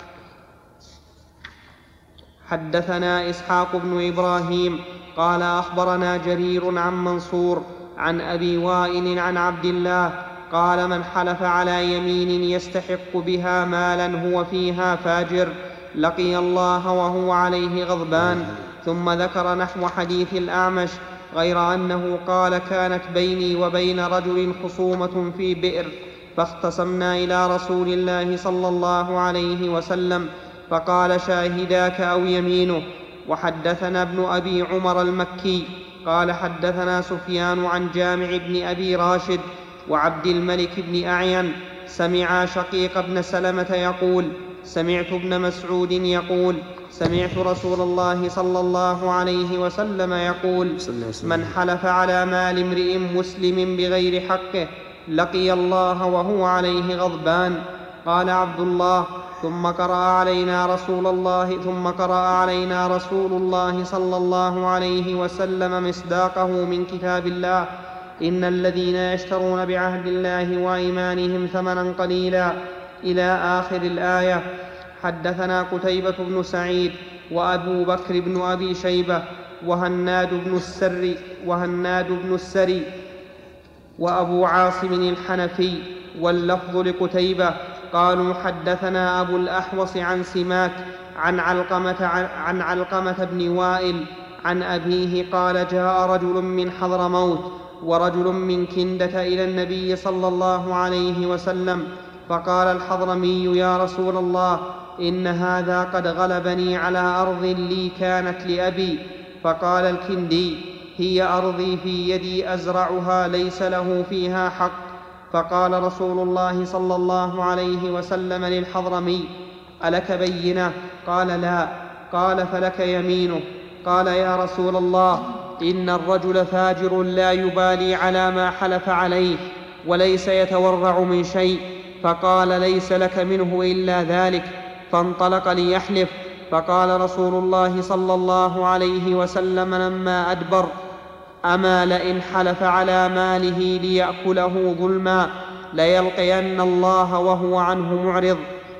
حدثنا إسحاق بن إبراهيم قال أخبرنا جرير عن منصور عن أبي وائل عن عبد الله قال: من حلف على يمين يستحق بها مالا هو فيها فاجر لقي الله وهو عليه غضبان. ثم ذكر نحو حديث الأعمش غير أنه قال: كانت بيني وبين رجل خصومة في بئر فاختصمنا إلى رسول الله صلى الله عليه وسلم فقال: شاهداك أو يمينه. وحدثنا ابن أبي عمر المكي قال: حدثنا سفيان عن جامع بن أبي راشد وعبد الملك بن أعين سمعا شقيق بن سلمة يقول: سمعت ابن مسعود يقول: سمعت رسول الله صلى الله عليه وسلم يقول: من حلف على مال امرئ مسلم بغير حقه لقي الله وهو عليه غضبان. قال عبد الله: ثم قرأ علينا رسول الله ثم قرأ علينا رسول الله صلى الله عليه وسلم مصداقه من كتاب الله: إن الذين يشترون بعهد الله وأيمانهم ثمنا قليلا إلى آخر الآية. حدثنا قتيبة بن سعيد وأبو بكر بن أبي شيبة وهناد بن السري وهناد بن السري وأبو عاصم الحنفي واللفظ لقتيبة قالوا: حدثنا أبو الأحوص عن سماك عن علقمة, عن علقمة بن وائل عن أبيه قال: جاء رجل من حضرموت ورجل من كندة إلى النبي صلى الله عليه وسلم فقال الحضرمي: يا رسول الله، إن هذا قد غلبني على أرض لي كانت لأبي. فقال الكندي: هي أرضي في يدي أزرعها ليس له فيها حق. فقال رسول الله صلى الله عليه وسلم للحضرمي: ألك بينة؟ قال: لا. قال: فلك يمينه. قال: يا رسول الله، إن الرجل فاجر لا يبالي على ما حلف عليه وليس يتورع من شيء. فقال: ليس لك منه إلا ذلك. فانطلق ليحلف، فقال رسول الله صلى الله عليه وسلم لما أدبر: أما لئن حلف على ماله ليأكله ظلما ليلقين الله وهو عنه معرض.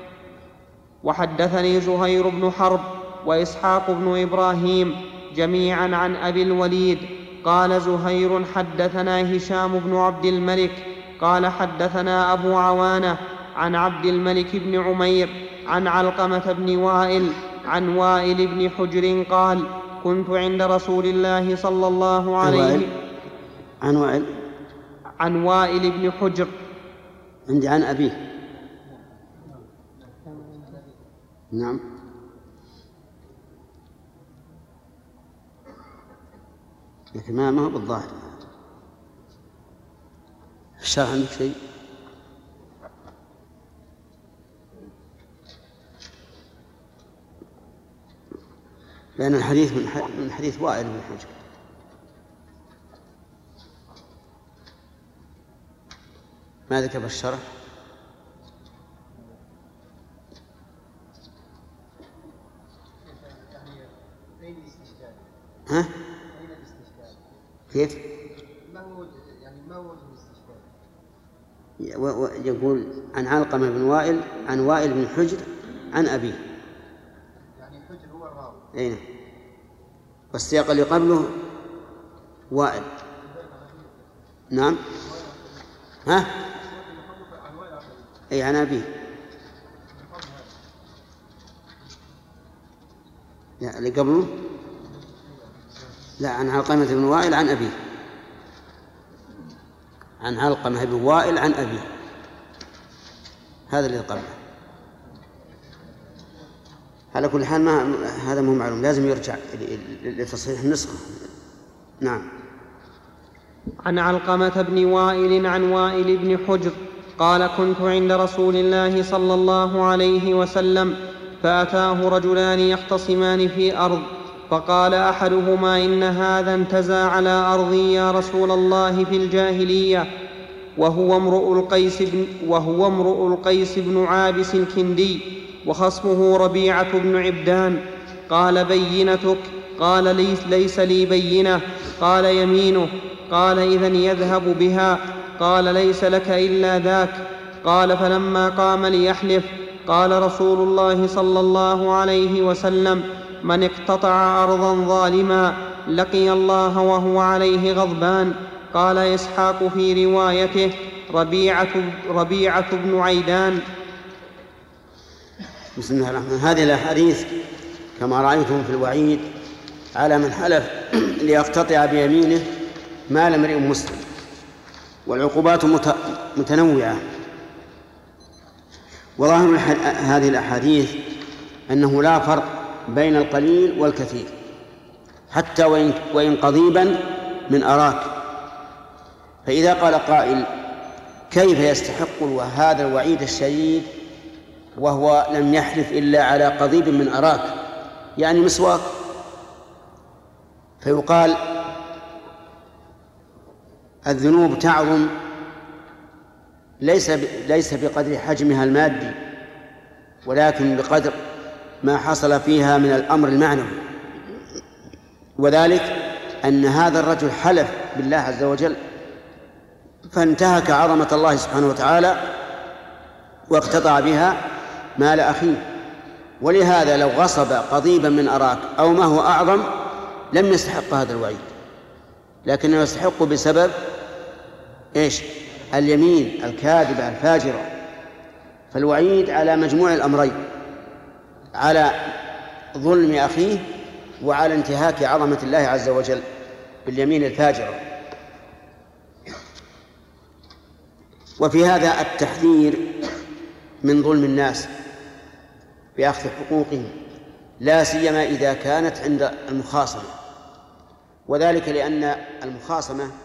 وحدثني زهير بن حرب وإسحاق بن إبراهيم جميعا عن أبي الوليد قال زهير: حدثنا هشام بن عبد الملك قال: حدثنا أبو عوانة عن عبد الملك بن عمير عن علقمة بن وائل عن وائل بن حجر قال: كنت عند رسول الله صلى الله عليه عن وائل عن وائل بن حجر عندي عن أبيه. نعم. لكن ما هو بالظاهر. الشرح عندك شيء؟ لأن الحديث من حديث وائل بن حجر. ما ذكر بالشرح؟ ها؟ كيف؟ ما هو يعني ما هو الاستشكال؟ يقول عن علقمة بن وائل عن وائل بن حجر عن أبيه. يعني حجر هو الراوي. أين؟ والسياق اللي قبله وائل. نعم. ها؟ أي عن أبيه. لا اللي قبله لا عن علقمة بن وائل عن أبيه. عن علقمة بن وائل عن أبيه. هذا اللي قبله. على كل حال ما هذا مو معلوم، لازم يرجع لتصحيح النسخة. نعم. عن علقمة بن وائل عن وائل بن حجر قال: كنت عند رسول الله صلى الله عليه وسلم فأتاه رجلان يختصمان في أرض، فقال أحدهما: إن هذا انتزع على أرضي يا رسول الله في الجاهلية، وهو امرؤ القيس بن, وهو امرؤ القيس بن عابس الكندي، وخصمه ربيعة بن عبدان. قال: بينتك؟ قال ليس, ليس لي بينة. قال يمينه. قال إذن يذهب بها. قال ليس لك إلا ذاك. قال فلما قام ليحلف قال رسول الله صلى الله عليه وسلم: من اقتطع أرضا ظالما لقي الله وهو عليه غضبان. قال إسحاق في روايته: ربيعة, ربيعة بن عيدان. بسم الله الرحمن الرحيم. هذه الأحاديث كما رأيتم في الوعيد على من حلف ليقتطع بيمينه مال امرئ مسلم، والعقوبات متنوعة. وظاهر هذه الأحاديث أنه لا فرق بين القليل والكثير حتى وإن قضيبا من أراك. فإذا قال قائل: كيف يستحق هذا الوعيد الشديد وهو لم يحلف إلا على قضيب من أراك، يعني مسواك؟ فيقال: الذنوب تعظم ليس ليس بقدر حجمها المادي، ولكن بقدر ما حصل فيها من الأمر المعنوي. وذلك أن هذا الرجل حلف بالله عز وجل فانتهك عظمة الله سبحانه وتعالى واقتطع بها مال أخيه، ولهذا لو غصب قضيبا من أراك أو ما هو أعظم لم يستحق هذا الوعيد، لكنه يستحق بسبب إيش؟ اليمين الكاذبة الفاجرة. فالوعيد على مجموع الأمرين، على ظلم أخيه وعلى انتهاك عظمة الله عز وجل باليمين الفاجرة. وفي هذا التحذير من ظلم الناس بأخذ حقوقهم، لا سيما إذا كانت عند المخاصمة، وذلك لأن المخاصمة